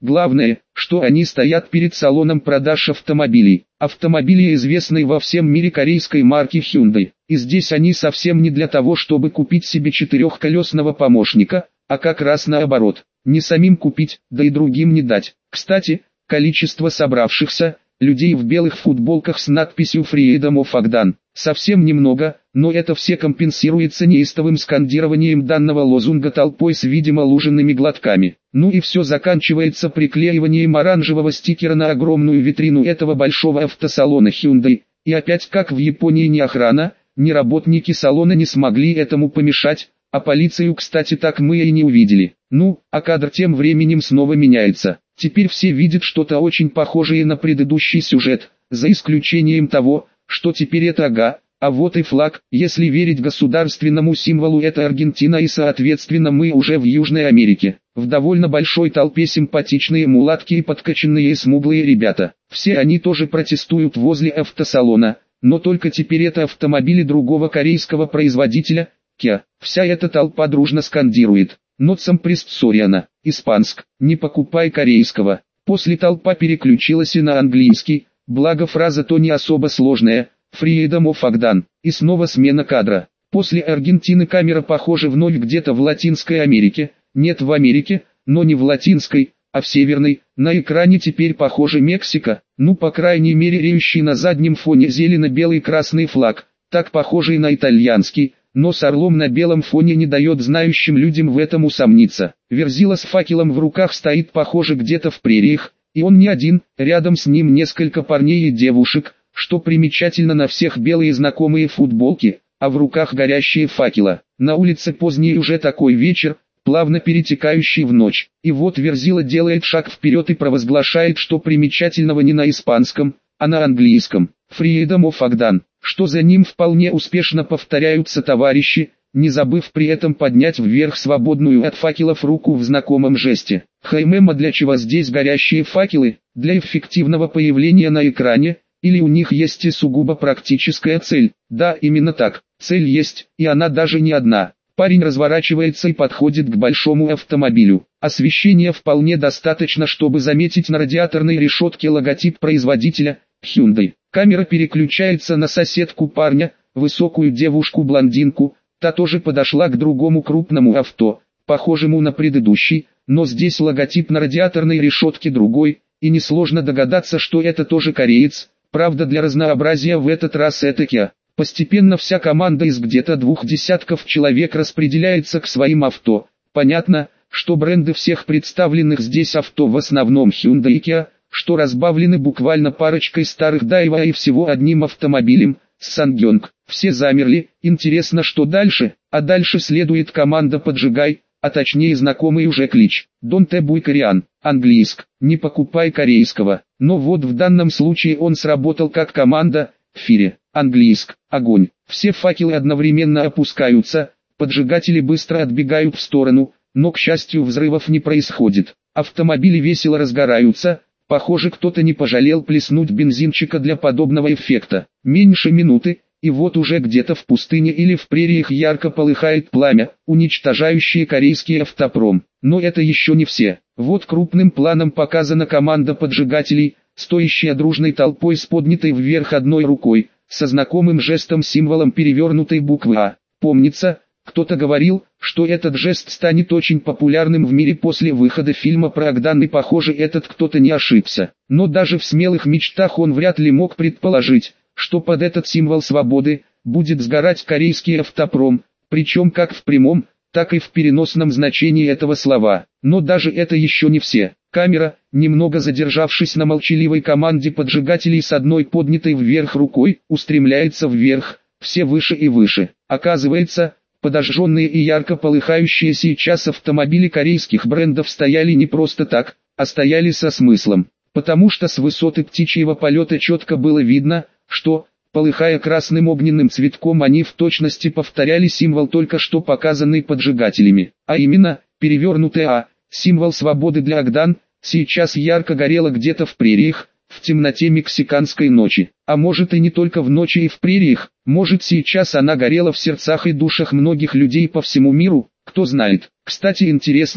Главное, что они стоят перед салоном продаж автомобилей. Автомобили известной во всем мире корейской марки Hyundai. И здесь они совсем не для того, чтобы купить себе четырехколесного помощника, а как раз наоборот. Не самим купить, да и другим не дать. Кстати, количество собравшихся людей в белых футболках с надписью «Freedom of Agdan» совсем немного, но это все компенсируется неистовым скандированием данного лозунга толпой с видимо луженными глотками. Ну и все заканчивается приклеиванием оранжевого стикера на огромную витрину этого большого автосалона Hyundai. И опять, как в Японии, ни охрана, ни работники салона не смогли этому помешать, а полицию, кстати, так мы и не увидели. Ну, а кадр тем временем снова меняется. Теперь все видят что-то очень похожее на предыдущий сюжет, за исключением того, что теперь это ага, а вот и флаг. Если верить государственному символу, это Аргентина, и соответственно мы уже в Южной Америке. В довольно большой толпе симпатичные мулатки и подкачанные смуглые ребята. Все они тоже протестуют возле автосалона, но только теперь это автомобили другого корейского производителя, Kia. Вся эта толпа дружно скандирует: «Not some Soриана», испанск, «Не покупай корейского». После толпа переключилась и на английский, благо фраза то не особо сложная, «Freedom of Agdan», и снова смена кадра. После Аргентины камера, похоже, вновь где-то в Латинской Америке, нет, в Америке, но не в Латинской, а в Северной. На экране теперь, похоже, Мексика, ну по крайней мере реющий на заднем фоне зелено-белый красный флаг, так похожий на итальянский, но с орлом на белом фоне не дает знающим людям в этом усомниться. Верзила с факелом в руках стоит, похоже, где-то в прериях, и он не один, рядом с ним несколько парней и девушек, что примечательно, на всех белые знакомые футболки, а в руках горящие факела. На улице поздний уже такой вечер, плавно перетекающий в ночь, и вот Верзила делает шаг вперед и провозглашает, что примечательного не на испанском, а на английском: «Freedom of Agdan», что за ним вполне успешно повторяются товарищи, не забыв при этом поднять вверх свободную от факелов руку в знакомом жесте. Хаймема, для чего здесь горящие факелы? Для эффективного появления на экране, или у них есть и сугубо практическая цель? Да, именно так, цель есть, и она даже не одна. Парень разворачивается и подходит к большому автомобилю. Освещения вполне достаточно, чтобы заметить на радиаторной решетке логотип производителя Hyundai. Камера переключается на соседку парня, высокую девушку-блондинку. Та тоже подошла к другому крупному авто, похожему на предыдущий, но здесь логотип на радиаторной решетке другой, и несложно догадаться, что это тоже кореец. Правда, для разнообразия в этот раз это Kia. Постепенно вся команда из где-то двух десятков человек распределяется к своим авто. Понятно, что бренды всех представленных здесь авто в основном Hyundai и Kia, что разбавлены буквально парочкой старых Daewoo и всего одним автомобилем, Сангёнг. Все замерли, интересно, что дальше? А дальше следует команда «Поджигай», а точнее знакомый уже клич «Don't buy Korean», английск, «Не покупай корейского». Но вот в данном случае он сработал как команда «Фире», английск, огонь. Все факелы одновременно опускаются, поджигатели быстро отбегают в сторону, но, к счастью, взрывов не происходит. Автомобили весело разгораются. Похоже, кто-то не пожалел плеснуть бензинчика для подобного эффекта. Меньше минуты, и вот уже где-то в пустыне или в прериях ярко полыхает пламя, уничтожающее корейский автопром. Но это еще не все. Вот крупным планом показана команда поджигателей, стоящая дружной толпой с поднятой вверх одной рукой, со знакомым жестом, символом перевернутой буквы «А». Помнится, кто-то говорил, что этот жест станет очень популярным в мире после выхода фильма про Агдан, и похоже, этот кто-то не ошибся. Но даже в смелых мечтах он вряд ли мог предположить, что под этот символ свободы будет сгорать корейский автопром, причем как в прямом, так и в переносном значении этого слова. Но даже это еще не все. Камера, немного задержавшись на молчаливой команде поджигателей с одной поднятой вверх рукой, устремляется вверх, все выше и выше. Оказывается, подожженные и ярко полыхающие сейчас автомобили корейских брендов стояли не просто так, а стояли со смыслом. Потому что с высоты птичьего полета четко было видно, что, полыхая красным огненным цветком, они в точности повторяли символ, только что показанный поджигателями. А именно, перевернутый «А», символ свободы для Агдан, сейчас ярко горело где-то в прериях, в темноте мексиканской ночи. А может и не только в ночи и в прериях, может сейчас она горела в сердцах и душах многих людей по всему миру, кто знает. Кстати, интересно,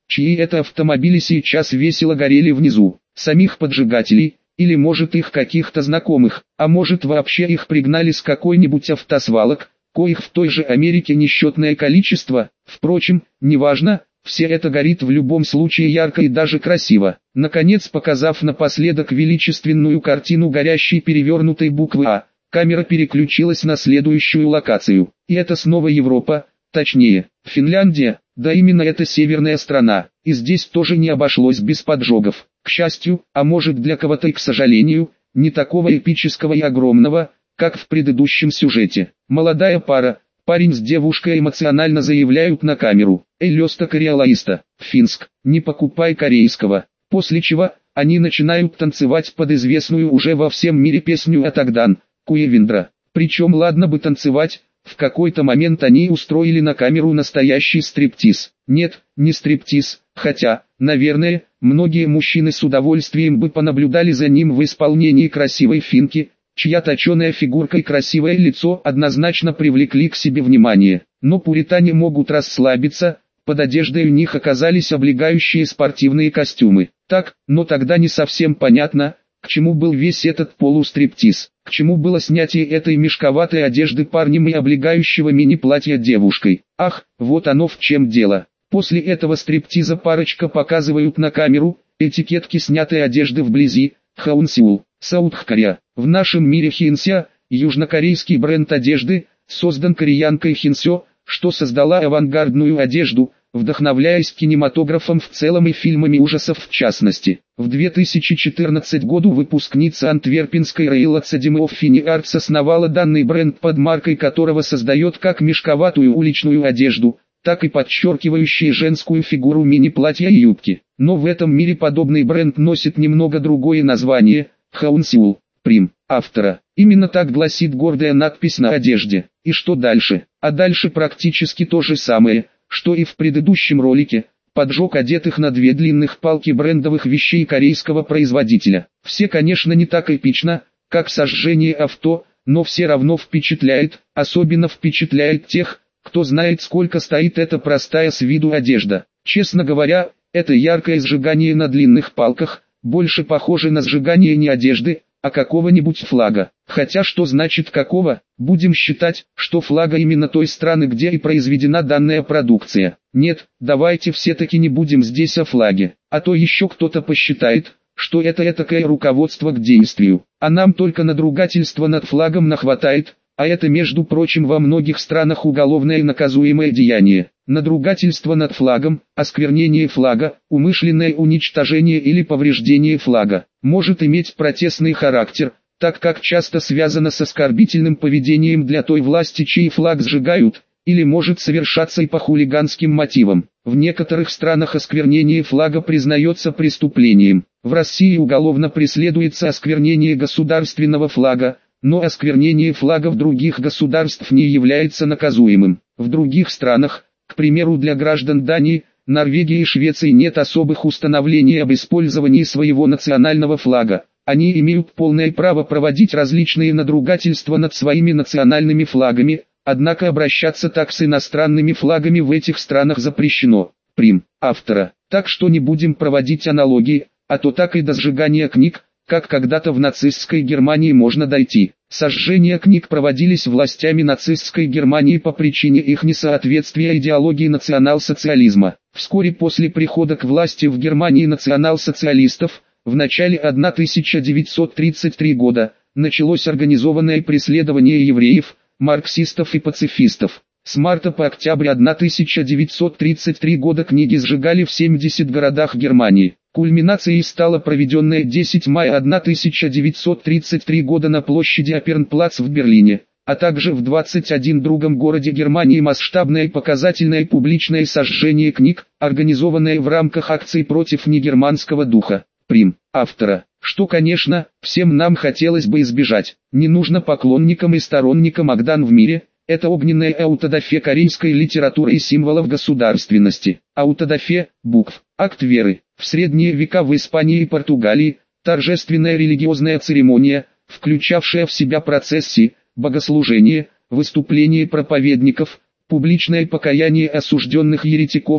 чьи это автомобили сейчас весело горели внизу, самих поджигателей, или может их каких-то знакомых, а может вообще их пригнали с какой-нибудь автосвалок, коих в той же Америке несчетное количество. Впрочем, неважно, все это горит в любом случае ярко и даже красиво. Наконец, показав напоследок величественную картину горящей перевернутой буквы «А», камера переключилась на следующую локацию. И это снова Европа, точнее, Финляндия, да именно это северная страна, и здесь тоже не обошлось без поджогов. К счастью, а может для кого-то и к сожалению, не такого эпического и огромного, как в предыдущем сюжете. Молодая пара, парень с девушкой эмоционально заявляют на камеру: «Эй, лёста кореалаиста, Финск, не покупай корейского», после чего они начинают танцевать под известную уже во всем мире песню «Атагдан», Куевиндра. Причем ладно бы танцевать, в какой-то момент они устроили на камеру настоящий стриптиз. Нет, не стриптиз, хотя, наверное, многие мужчины с удовольствием бы понаблюдали за ним в исполнении красивой финки, чья точеная фигурка и красивое лицо однозначно привлекли к себе внимание. Но пуритане могут расслабиться, под одеждой у них оказались облегающие спортивные костюмы. Так, но тогда не совсем понятно, к чему был весь этот полустриптиз, к чему было снятие этой мешковатой одежды парнем и облегающего мини-платья девушкой. Ах, вот оно в чем дело. После этого стриптиза парочка показывают на камеру этикетки снятой одежды вблизи. Хаунсеул, Саут-Корея. В нашем мире Хинся, южнокорейский бренд одежды, создан кореянкой Хинсё, что создала авангардную одежду, вдохновляясь кинематографом в целом и фильмами ужасов в частности. В две тысячи четырнадцатом году выпускница антверпенской Royal Academy of Fine Arts основала данный бренд, под маркой которого создает как мешковатую уличную одежду, так и подчеркивающие женскую фигуру мини-платья и юбки. Но в этом мире подобный бренд носит немного другое название – Хаунсеул, Прим, автора. Именно так гласит гордая надпись на одежде. И что дальше? А дальше практически то же самое, что и в предыдущем ролике, поджог одетых на две длинных палки брендовых вещей корейского производителя. Все, конечно, не так эпично, как сожжение авто, но все равно впечатляет, особенно впечатляет тех, кто знает, сколько стоит эта простая с виду одежда. Честно говоря, это яркое сжигание на длинных палках, больше похоже на сжигание не одежды, а какого-нибудь флага. Хотя что значит какого? Будем считать, что флага именно той страны, где и произведена данная продукция. Нет, давайте все-таки не будем здесь о флаге, а то еще кто-то посчитает, что это этакое руководство к действию. А нам только надругательства над флагом нахватает, а это, между прочим, во многих странах уголовное наказуемое деяние. Надругательство над флагом, осквернение флага, умышленное уничтожение или повреждение флага может иметь протестный характер, так как часто связано с оскорбительным поведением для той власти, чей флаг сжигают, или может совершаться и по хулиганским мотивам. В некоторых странах осквернение флага признается преступлением. В России уголовно преследуется осквернение государственного флага, но осквернение флагов других государств не является наказуемым. В других странах, к примеру для граждан Дании, Норвегии и Швеции, нет особых установлений об использовании своего национального флага. Они имеют полное право проводить различные надругательства над своими национальными флагами, однако обращаться так с иностранными флагами в этих странах запрещено. Прим. Автора. Так что не будем проводить аналогии, а то так и до сжигания книг, как когда-то в нацистской Германии, можно дойти. Сожжения книг проводились властями нацистской Германии по причине их несоответствия идеологии национал-социализма. Вскоре после прихода к власти в Германии национал-социалистов, в начале тысяча девятьсот тридцать третьего года, началось организованное преследование евреев, марксистов и пацифистов. С марта по октябрь тысяча девятьсот тридцать третьего года книги сжигали в семидесяти городах Германии. Кульминацией стало проведенное десятого мая тысяча девятьсот тридцать третьего года на площади Апернплац в Берлине, а также в двадцати одном другом городе Германии масштабное показательное публичное сожжение книг, организованное в рамках акций против негерманского духа. Прим. Автора. Что, конечно, всем нам хотелось бы избежать. Не нужно поклонникам и сторонникам Агдан в мире. Это огненная аутодафе корейской литературы и символов государственности. Аутодафе, букв, акт веры. В средние века в Испании и Португалии, торжественная религиозная церемония, включавшая в себя процессии, богослужения, выступления проповедников, публичное покаяние осужденных еретиков,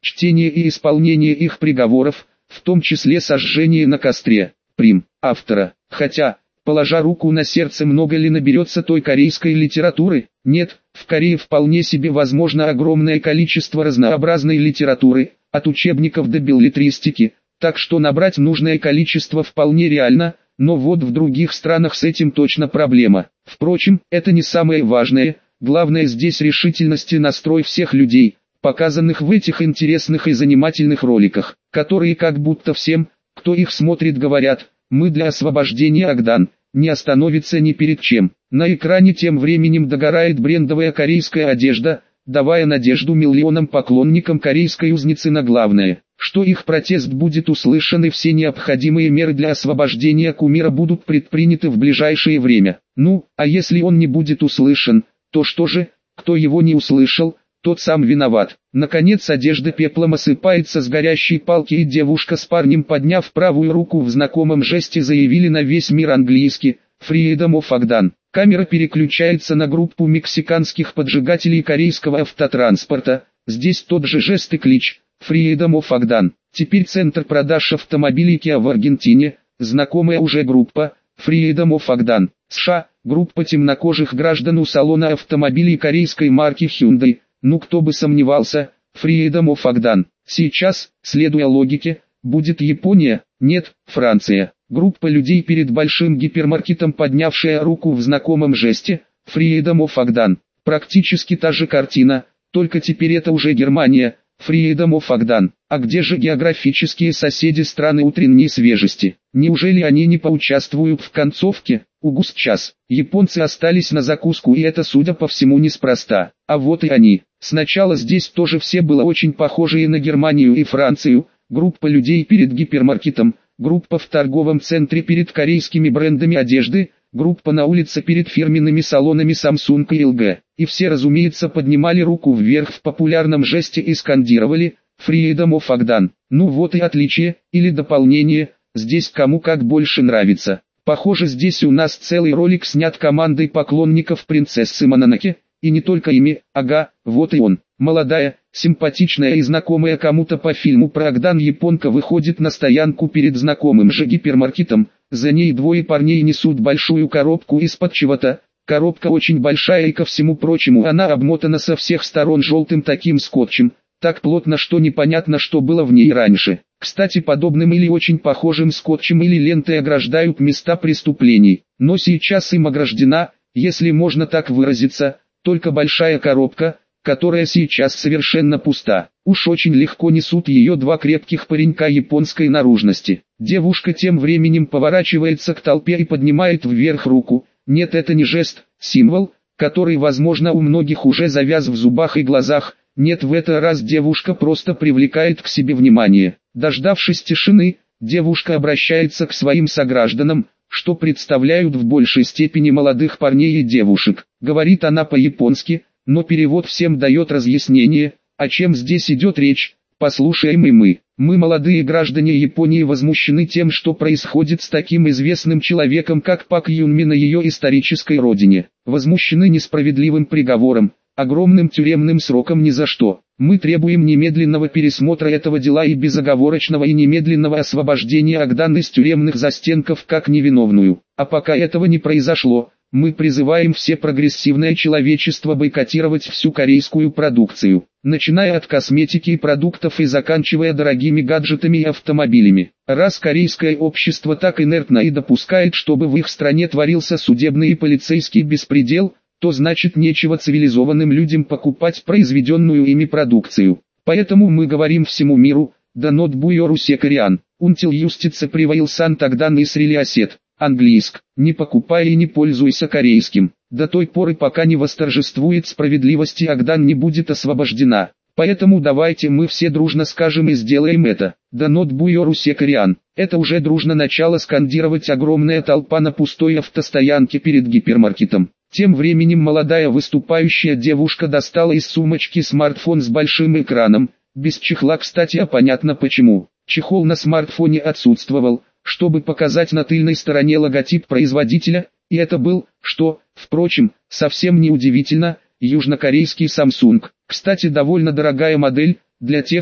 чтение и исполнение их приговоров, в том числе сожжение на костре. Прим. Автора. Хотя, положа руку на сердце, много ли наберется той корейской литературы? Нет, в Корее вполне себе возможно огромное количество разнообразной литературы, от учебников до беллетристики, так что набрать нужное количество вполне реально, но вот в других странах с этим точно проблема. Впрочем, это не самое важное, главное здесь решительность и настрой всех людей, показанных в этих интересных и занимательных роликах, которые как будто всем, кто их смотрит, говорят: мы для освобождения Агдан, не остановится ни перед чем. На экране тем временем догорает брендовая корейская одежда, давая надежду миллионам поклонникам корейской узницы на главное, что их протест будет услышан и все необходимые меры для освобождения кумира будут предприняты в ближайшее время. Ну, а если он не будет услышан, то что же? Кто его не услышал, тот сам виноват. Наконец одежда пеплом осыпается с горящей палки, и девушка с парнем, подняв правую руку в знакомом жесте, заявили на весь мир английски: «Freedom of Agdan». Камера переключается на группу мексиканских поджигателей корейского автотранспорта. Здесь тот же жест и клич «Freedom of Agdan». Теперь центр продаж автомобилей Kia в Аргентине, знакомая уже группа Freedom of Agdan. США, группа темнокожих граждан у салона автомобилей корейской марки Hyundai. Ну кто бы сомневался, Freedom of Agdan. Сейчас, следуя логике, будет Япония, нет, Франция. Группа людей перед большим гипермаркетом, поднявшая руку в знакомом жесте Freedom of Agdan. Практически та же картина, только теперь это уже Германия, Freedom of Agdan. А где же географические соседи страны утренней свежести? Неужели они не поучаствуют в концовке? Угу, сейчас. Японцы остались на закуску, и это, судя по всему, неспроста. А вот и они. Сначала здесь тоже все было очень похожие на Германию и Францию. Группа людей перед гипермаркетом, группа в торговом центре перед корейскими брендами одежды, группа на улице перед фирменными салонами Samsung и эл джи. И все, разумеется, поднимали руку вверх в популярном жесте и скандировали «Freedom of Agdan». Ну вот и отличие, или дополнение, здесь кому как больше нравится. Похоже, здесь у нас целый ролик снят командой поклонников принцессы Мононоке, и не только ими. Ага, вот и он. Молодая, симпатичная и знакомая кому-то по фильму про Агдан японка выходит на стоянку перед знакомым же гипермаркетом. За ней двое парней несут большую коробку из-под чего-то. Коробка очень большая, и ко всему прочему она обмотана со всех сторон желтым таким скотчем, так плотно, что непонятно, что было в ней раньше. Кстати, подобным или очень похожим скотчем или лентой ограждают места преступлений. Но сейчас им ограждена, если можно так выразиться, только большая коробка, которая сейчас совершенно пуста. Уж очень легко несут ее два крепких паренька японской наружности. Девушка тем временем поворачивается к толпе и поднимает вверх руку. Нет, это не жест, символ, который, возможно, у многих уже завяз в зубах и глазах. Нет, в этот раз девушка просто привлекает к себе внимание. Дождавшись тишины, девушка обращается к своим согражданам, что представляют в большей степени молодых парней и девушек. Говорит она по-японски, но перевод всем дает разъяснение, о чем здесь идет речь. Послушаем и мы. Мы, молодые граждане Японии, возмущены тем, что происходит с таким известным человеком, как Пак Юн Ми на ее исторической родине. Возмущены несправедливым приговором, огромным тюремным сроком ни за что. Мы требуем немедленного пересмотра этого дела и безоговорочного и немедленного освобождения Агдан из тюремных застенков как невиновную. А пока этого не произошло, мы призываем все прогрессивное человечество бойкотировать всю корейскую продукцию, начиная от косметики и продуктов и заканчивая дорогими гаджетами и автомобилями. Раз корейское общество так инертно и допускает, чтобы в их стране творился судебный и полицейский беспредел, то значит нечего цивилизованным людям покупать произведенную ими продукцию. Поэтому мы говорим всему миру: «Да нот буйору секариан, унтил юстице приваилсан тогдан и срелиасет». Английск, не покупай и не пользуйся корейским. До той поры, пока не восторжествует справедливость и Агдан не будет освобождена. Поэтому давайте мы все дружно скажем и сделаем это. Да нот буйору секариан. Это уже дружно начало скандировать огромная толпа на пустой автостоянке перед гипермаркетом. Тем временем молодая выступающая девушка достала из сумочки смартфон с большим экраном, без чехла, кстати, а понятно почему. Чехол на смартфоне отсутствовал, чтобы показать на тыльной стороне логотип производителя, и это был, что, впрочем, совсем не удивительно, южнокорейский Samsung. Кстати, довольно дорогая модель, для тех,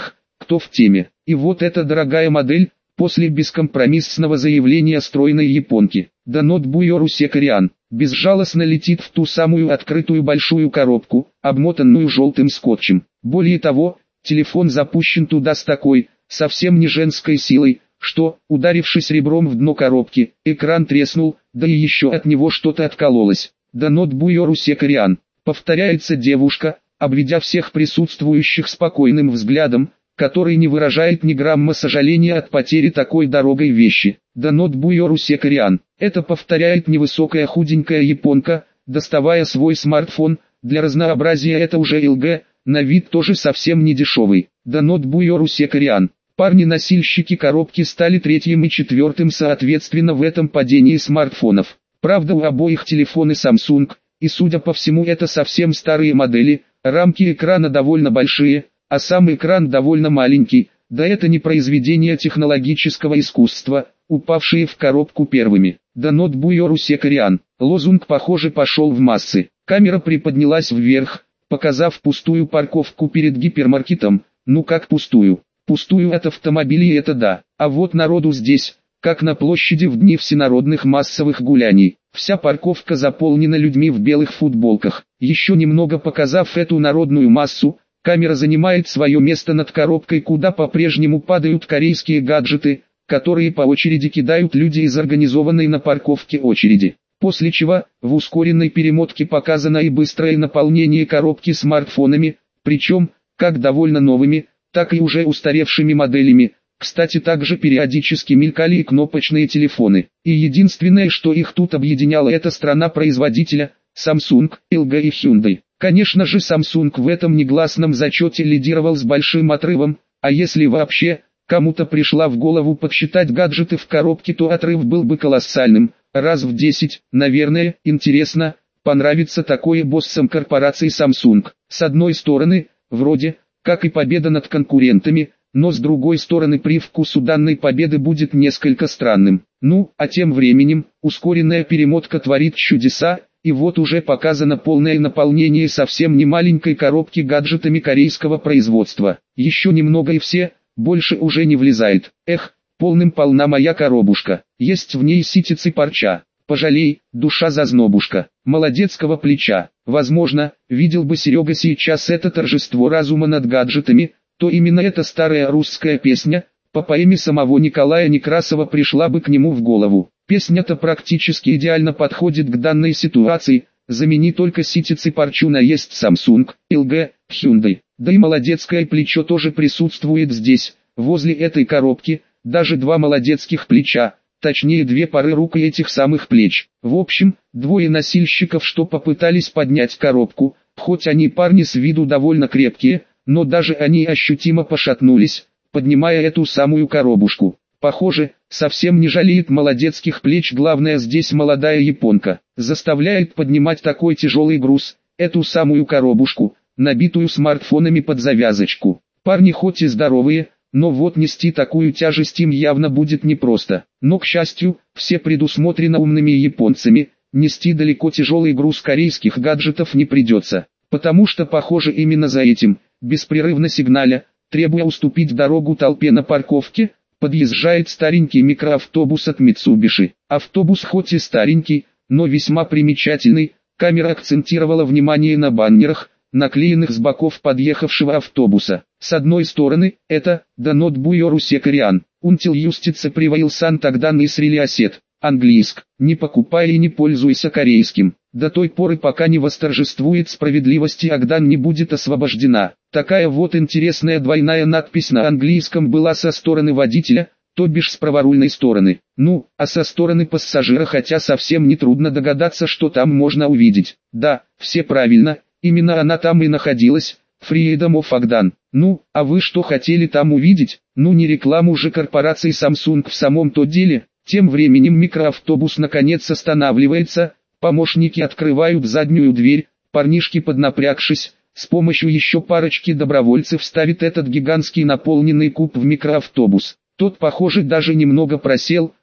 кто в теме. И вот эта дорогая модель, после бескомпромиссного заявления стройной японки, Данот Буйору Секариан, безжалостно летит в ту самую открытую большую коробку, обмотанную желтым скотчем. Более того, телефон запущен туда с такой, совсем не женской силой, что, ударившись ребром в дно коробки, экран треснул, да и еще от него что-то откололось. Данот Буйору Секариан, повторяется девушка, обведя всех присутствующих спокойным взглядом, который не выражает ни грамма сожаления от потери такой дорогой вещи. Данот Буйору Секариан, это повторяет невысокая худенькая японка, доставая свой смартфон, для разнообразия это уже эл джи, на вид тоже совсем не дешевый. Данот Буйору Секариан. Парни-носильщики коробки стали третьим и четвертым соответственно в этом падении смартфонов. Правда, у обоих телефоны Samsung, и судя по всему это совсем старые модели, рамки экрана довольно большие, а сам экран довольно маленький, да это не произведение технологического искусства, упавшие в коробку первыми. Данот Буйору Секариан. Лозунг, похоже, пошел в массы. Камера приподнялась вверх, показав пустую парковку перед гипермаркетом. Ну как пустую? Пустую от автомобилей это да, а вот народу здесь, как на площади в дни всенародных массовых гуляний. Вся парковка заполнена людьми в белых футболках. Еще немного показав эту народную массу, камера занимает свое место над коробкой, куда по-прежнему падают корейские гаджеты, которые по очереди кидают люди из организованной на парковке очереди. После чего, в ускоренной перемотке показано и быстрое наполнение коробки смартфонами, причем, как довольно новыми, так и уже устаревшими моделями. Кстати, также периодически мелькали и кнопочные телефоны. И единственное, что их тут объединяло, это страна-производителя, Samsung, эл джи и Hyundai. Конечно же, Samsung в этом негласном зачете лидировал с большим отрывом, а если вообще кому-то пришла в голову подсчитать гаджеты в коробке, то отрыв был бы колоссальным, раз в десять, наверное. Интересно, понравится такое боссам корпорации Samsung. С одной стороны, вроде, как и победа над конкурентами, но с другой стороны привкус у данной победы будет несколько странным. Ну, а тем временем, ускоренная перемотка творит чудеса, и вот уже показано полное наполнение совсем не маленькой коробки гаджетами корейского производства. Еще немного и все, больше уже не влезает. Эх, полным полна моя коробушка, есть в ней ситицы парча. Пожалей, душа зазнобушка, молодецкого плеча. Возможно, видел бы Серега сейчас это торжество разума над гаджетами, то именно эта старая русская песня, по поэме самого Николая Некрасова, пришла бы к нему в голову. Песня-то практически идеально подходит к данной ситуации, замени только ситицы парчу на есть Samsung, эл джи, Hyundai. Да и молодецкое плечо тоже присутствует здесь, возле этой коробки, даже два молодецких плеча, точнее две пары рук и этих самых плеч. В общем, двое носильщиков, что попытались поднять коробку, хоть они парни с виду довольно крепкие, но даже они ощутимо пошатнулись, поднимая эту самую коробушку. Похоже, совсем не жалеет молодецких плеч главная здесь молодая японка, заставляет поднимать такой тяжелый груз, эту самую коробушку, набитую смартфонами под завязочку. Парни хоть и здоровые, но вот нести такую тяжесть им явно будет непросто. Но, к счастью, все предусмотрено умными японцами, нести далеко тяжелый груз корейских гаджетов не придется, потому что, похоже, именно за этим, беспрерывно сигналя, требуя уступить дорогу толпе на парковке, подъезжает старенький микроавтобус от Mitsubishi. Автобус хоть и старенький, но весьма примечательный, камера акцентировала внимание на баннерах, наклеенных с боков подъехавшего автобуса. С одной стороны, это «Данот Буйору Секариан», «Унтил юстица привоил сан тогда нысрили осет», английск, «Не покупай и не пользуйся корейским». До той поры, пока не восторжествует справедливость и Агдан не будет освобождена. Такая вот интересная двойная надпись на английском была со стороны водителя, то бишь с праворульной стороны. Ну, а со стороны пассажира, хотя совсем не трудно догадаться, что там можно увидеть. Да, все правильно, именно она там и находилась, Freedom of Agdan. Ну, а вы что хотели там увидеть? Ну не рекламу же корпорации Samsung в самом-то деле. Тем временем микроавтобус наконец останавливается. Помощники открывают заднюю дверь, парнишки, поднапрягшись, с помощью еще парочки добровольцев ставят этот гигантский наполненный куб в микроавтобус. Тот, похоже, даже немного просел,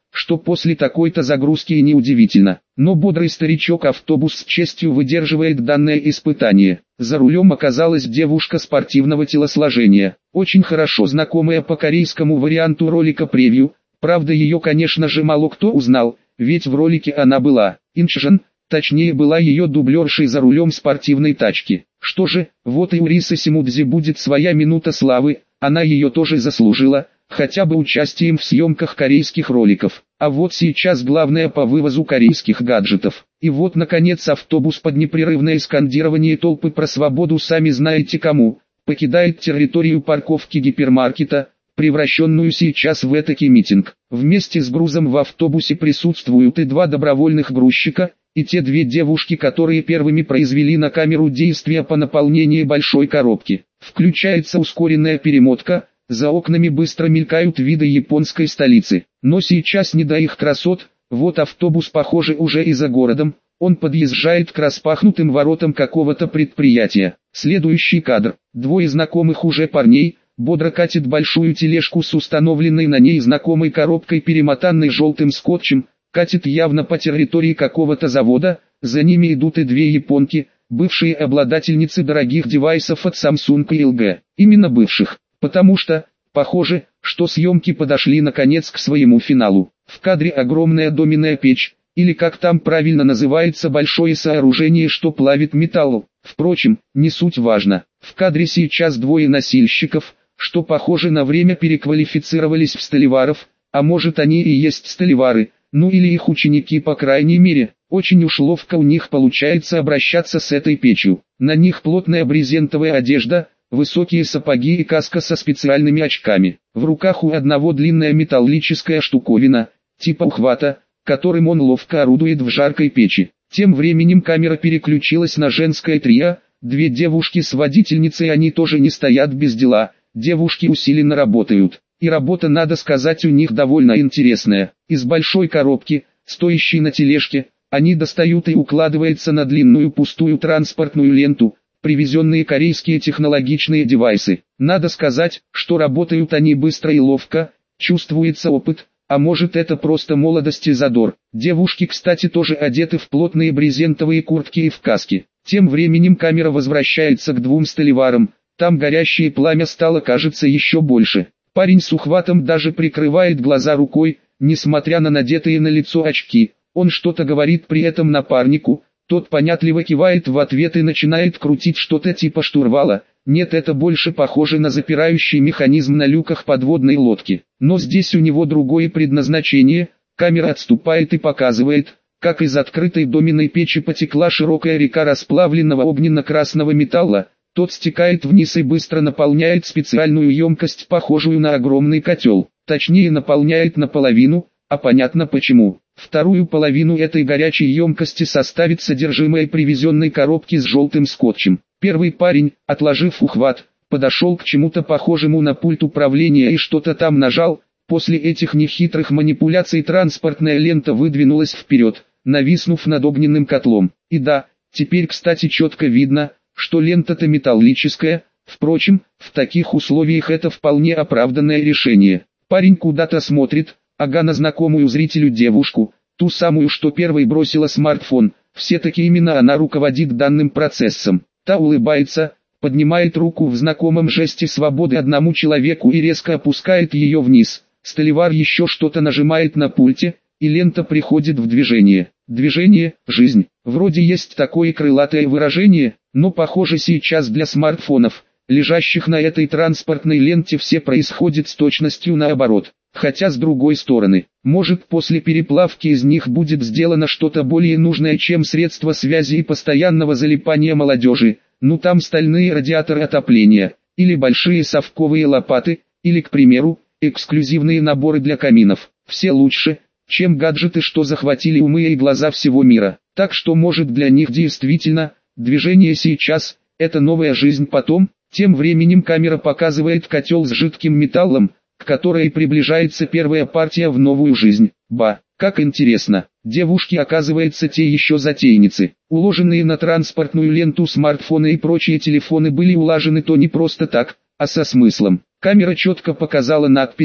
что после такой-то загрузки и неудивительно. Но бодрый старичок-автобус с честью выдерживает данное испытание. За рулем оказалась девушка спортивного телосложения, очень хорошо знакомая по корейскому варианту ролика превью. Правда, ее, конечно же, мало кто узнал, ведь в ролике она была Инчжан, точнее была ее дублершей за рулем спортивной тачки. Что же, вот и у Рисы Симудзи будет своя минута славы, она ее тоже заслужила, хотя бы участием в съемках корейских роликов. А вот сейчас главное по вывозу корейских гаджетов. И вот наконец автобус под непрерывное скандирование толпы про свободу сами знаете кому, покидает территорию парковки гипермаркета, превращенную сейчас в этакий митинг. Вместе с грузом в автобусе присутствуют и два добровольных грузчика, и те две девушки, которые первыми произвели на камеру действия по наполнению большой коробки. Включается ускоренная перемотка, за окнами быстро мелькают виды японской столицы. Но сейчас не до их красот, вот автобус, похоже, уже и за городом, он подъезжает к распахнутым воротам какого-то предприятия. Следующий кадр. Двое знакомых уже парней бодро катит большую тележку с установленной на ней знакомой коробкой, перемотанной желтым скотчем, катит явно по территории какого-то завода, за ними идут и две японки, бывшие обладательницы дорогих девайсов от Samsung и эл джи. Именно бывших, потому что, похоже, что съемки подошли наконец к своему финалу. В кадре огромная доменная печь, или как там правильно называется большое сооружение, что плавит металл. Впрочем, не суть важно. В кадре сейчас двое носильщиков, что похоже на время переквалифицировались в столеваров, а может они и есть столевары, ну или их ученики по крайней мере. Очень уж ловко у них получается обращаться с этой печью. На них плотная брезентовая одежда, высокие сапоги и каска со специальными очками. В руках у одного длинная металлическая штуковина, типа ухвата, которым он ловко орудует в жаркой печи. Тем временем камера переключилась на женское трио, две девушки с водительницей, они тоже не стоят без дела, девушки усиленно работают. И работа, надо сказать, у них довольно интересная. Из большой коробки, стоящей на тележке, они достают и укладываются на длинную пустую транспортную ленту, привезенные корейские технологичные девайсы. Надо сказать, что работают они быстро и ловко, чувствуется опыт, а может это просто молодость и задор. Девушки, кстати, тоже одеты в плотные брезентовые куртки и в каски. Тем временем камера возвращается к двум столеварам, там горящее пламя стало, кажется, еще больше. Парень с ухватом даже прикрывает глаза рукой, несмотря на надетые на лицо очки. Он что-то говорит при этом напарнику, тот понятливо кивает в ответ и начинает крутить что-то типа штурвала. Нет, это больше похоже на запирающий механизм на люках подводной лодки. Но здесь у него другое предназначение. Камера отступает и показывает, как из открытой доменной печи потекла широкая река расплавленного огненно-красного металла. Тот стекает вниз и быстро наполняет специальную емкость, похожую на огромный котел. Точнее, наполняет наполовину, а понятно почему. Вторую половину этой горячей емкости составит содержимое привезенной коробки с желтым скотчем. Первый парень, отложив ухват, подошел к чему-то похожему на пульт управления и что-то там нажал. После этих нехитрых манипуляций транспортная лента выдвинулась вперед, нависнув над огненным котлом. И да, теперь, кстати, четко видно, что лента-то металлическая. Впрочем, в таких условиях это вполне оправданное решение. Парень куда-то смотрит, ага, на знакомую зрителю девушку, ту самую, что первой бросила смартфон. Все-таки именно она руководит данным процессом. Та улыбается, поднимает руку в знакомом жесте свободы одному человеку и резко опускает ее вниз. Столевар еще что-то нажимает на пульте, и лента приходит в движение. Движение – жизнь. Вроде есть такое крылатое выражение, но похоже сейчас для смартфонов, лежащих на этой транспортной ленте, все происходит с точностью наоборот. Хотя с другой стороны, может после переплавки из них будет сделано что-то более нужное, чем средства связи и постоянного залипания молодежи, ну там стальные радиаторы отопления, или большие совковые лопаты, или, к примеру, эксклюзивные наборы для каминов. Все лучше, чем гаджеты, что захватили умы и глаза всего мира. Так что может для них действительно, движение сейчас, это новая жизнь потом. Тем временем камера показывает котел с жидким металлом, к которой приближается первая партия в новую жизнь. Ба, как интересно, девушки, оказывается, те еще затейницы. Уложенные на транспортную ленту смартфоны и прочие телефоны были улажены то не просто так, а со смыслом. Камера четко показала надпись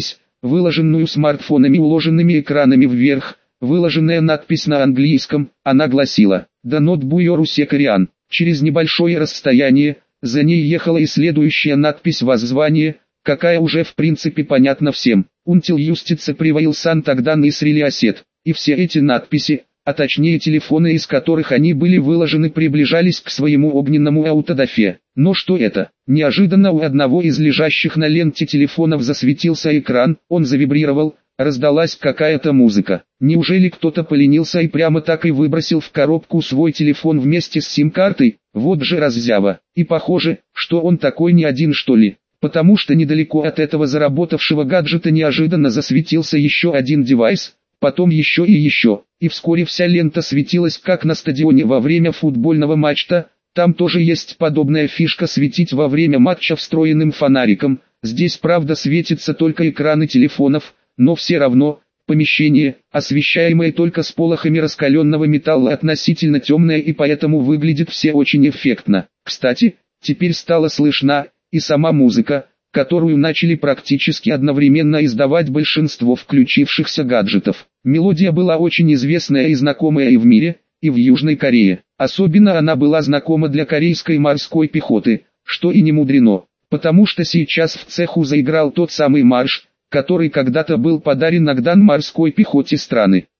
выложенную смартфонами уложенными экранами вверх, выложенная надпись на английском, она гласила «Да not буйору Кориан». Через небольшое расстояние, за ней ехала и следующая надпись воззвания, какая уже в принципе понятна всем. Until justice prevails and тогда Нисрили осет. И все эти надписи, а точнее телефоны, из которых они были выложены, приближались к своему огненному аутодафе. Но что это? Неожиданно у одного из лежащих на ленте телефонов засветился экран, он завибрировал, раздалась какая-то музыка. Неужели кто-то поленился и прямо так и выбросил в коробку свой телефон вместе с сим-картой? Вот же раззява. И похоже, что он такой не один, что ли. Потому что недалеко от этого заработавшего гаджета неожиданно засветился еще один девайс, потом еще и еще, и вскоре вся лента светилась как на стадионе во время футбольного матча. Там тоже есть подобная фишка — светить во время матча встроенным фонариком. Здесь правда светятся только экраны телефонов, но все равно, помещение, освещаемое только сполохами раскаленного металла, относительно темное, и поэтому выглядит все очень эффектно. Кстати, теперь стала слышна и сама музыка, которую начали практически одновременно издавать большинство включившихся гаджетов. Мелодия была очень известная и знакомая и в мире, и в Южной Корее. Особенно она была знакома для корейской морской пехоты, что и не мудрено, потому что сейчас в цеху заиграл тот самый марш, который когда-то был подарен Нагдан морской пехоте страны.